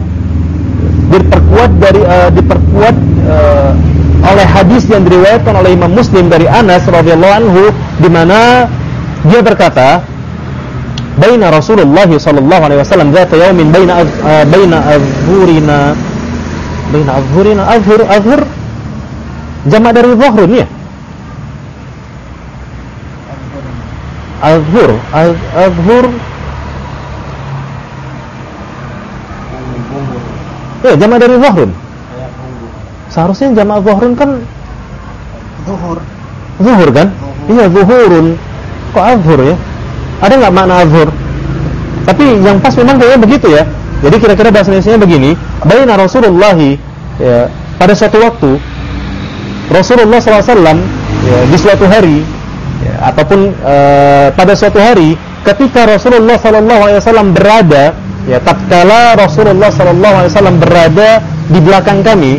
diperkuat oleh hadis yang diriwayatkan oleh Imam Muslim dari Anas radhiyallahu anhu, di mana dia berkata, baina Rasulullah sallallahu alaihi wasallam dzata yaumin baina azhur jamak dari zuhrun ya. Azhur Ya, jamak dari zuhrun. Kayak punggung. Seharusnya jamak zuhrun kan Zuhur. zuhur kan? Iya, zuhurun. Kok azhur ya? Ada nggak makna azhur? Tapi yang pas memang kayaknya begitu ya. Jadi kira-kira bahasa Indonesianya begini, baina Rasulullah ya, pada suatu waktu Rasulullah SAW ya, di suatu hari ya, ataupun pada suatu hari ketika Rasulullah SAW berada ya, tatkala Rasulullah SAW berada di belakang kami.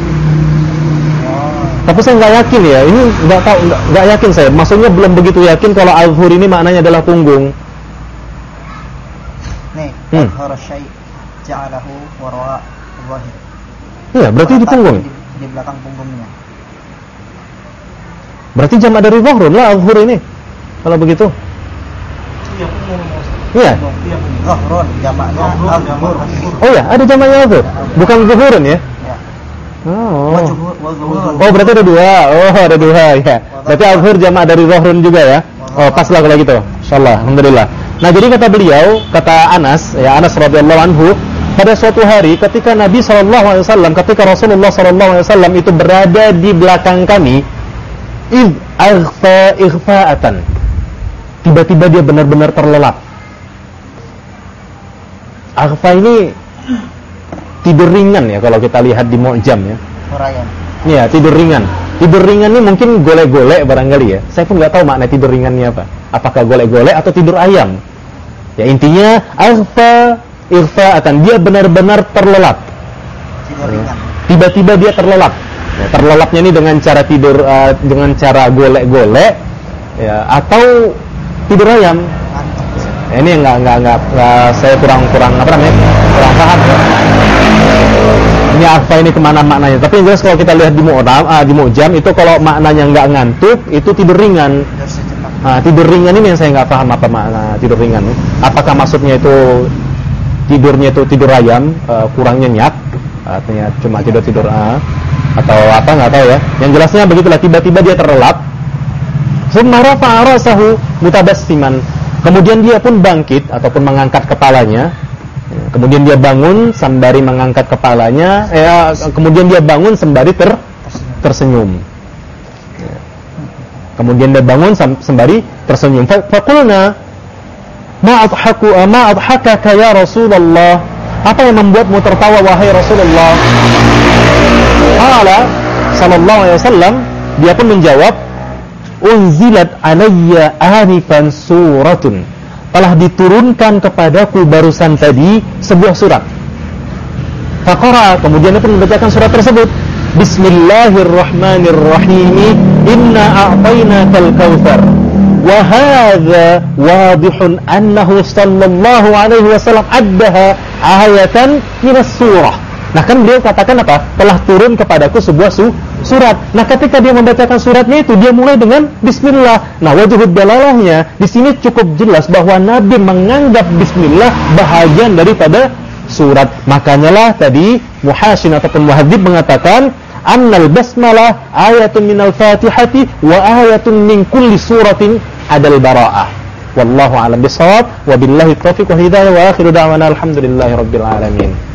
Tapi saya nggak yakin ya, ini nggak yakin saya. Maksudnya belum begitu yakin kalau azhur ini maknanya adalah punggung. Nih, azhar syai' ja'alahu wara' zahir. Iya, berarti di punggung. Di belakang punggungnya. Berarti jamak dari zuhrun lah azhur ini. Kalau begitu. Iya, punggung. Iya. Iya, punggung. Zahrun jamaknya azhur. Oh ya, ada jamaknya azhur. Bukan zuhurun ya? Ya. Oh. Zuhur. Oh, berarti ada dua. Oh, ada dua ya. Berarti azhur jamak dari zuhrun juga ya. Oh, pas lah kalau gitu. Insyaallah, alhamdulillah. Nah, jadi kata beliau, kata Anas, ya Anas radhiyallahu anhu, pada suatu hari ketika Nabi SAW, ketika Rasulullah SAW itu berada di belakang kami, ighfa'atan. Tiba-tiba dia benar-benar terlelap. Aghfa ini tidur ringan ya kalau kita lihat di Mu'jam ya. Hurayan. Iya, tidur ringan. Tidur ringan ini mungkin golek-golek barangkali ya. Saya pun nggak tahu makna tidur ringannya apa. Apakah golek-golek atau tidur ayam? Ya intinya ighfa'atan, dia benar-benar terlelap. Tidur ringan. Tiba-tiba dia terlelap. Ya, terlelapnya ini dengan cara tidur dengan cara golek-golek ya atau tidur ayam. Ngantuk. Ya, ini enggak saya kurang apa namanya? Kurang paham ya. Ini apa ini kemana maknanya? Tapi yang jelas kalau kita lihat di Mu'jam itu kalau maknanya enggak ngantuk itu tidur ringan. Tidur sejenak. Nah, tidur ringan ini yang saya nggak paham apa makna tidur ringan. Apakah maksudnya itu tidurnya itu tidur ayam, kurang nyenyak, artinya cuma tidur atau apa nggak tahu ya. Yang jelasnya begitulah, tiba-tiba dia terlelap. Summa rafa'a ra'sahu mutabassiman. Kemudian dia pun bangkit ataupun mengangkat kepalanya. Kemudian dia bangun sembari mengangkat kepalanya. Kemudian dia bangun sembari tersenyum. Kemudian dia bangun sembari tersenyum. Faqulna ma adhakaka ya Rasulullah. Apa yang membuatmu tertawa wahai Rasulullah? Qala sallallahu alaihi wasallam, dia pun menjawab, unzilat alayya anifan suratun. Telah diturunkan kepadaku barusan tadi sebuah surat. Faqara, kemudian dia pun membacakan surat tersebut. Bismillahirrahmanirrahim. Inna a'tainakal kautsar. Wa hadza wadihun annahu sallallahu alaihi wasallam addaha ayatan minas surah. Nah kan beliau katakan apa? Telah turun kepadaku sebuah surat. Nah ketika dia membacakan suratnya itu dia mulai dengan bismillah. Nah wajhud dalalahnya di sini cukup jelas bahwa Nabi menganggap bismillah bahagian daripada surat. Makanya lah tadi Muhashin ataupun Muhadzib mengatakan annal basmalah ayatun minal fatihati wa ayatun min kulli suratin adal bara'ah. Wallahu a'lam bishawab wa billahi taufiq wa hidayah wa akhiru da'wana alhamdulillahi rabbil alamin.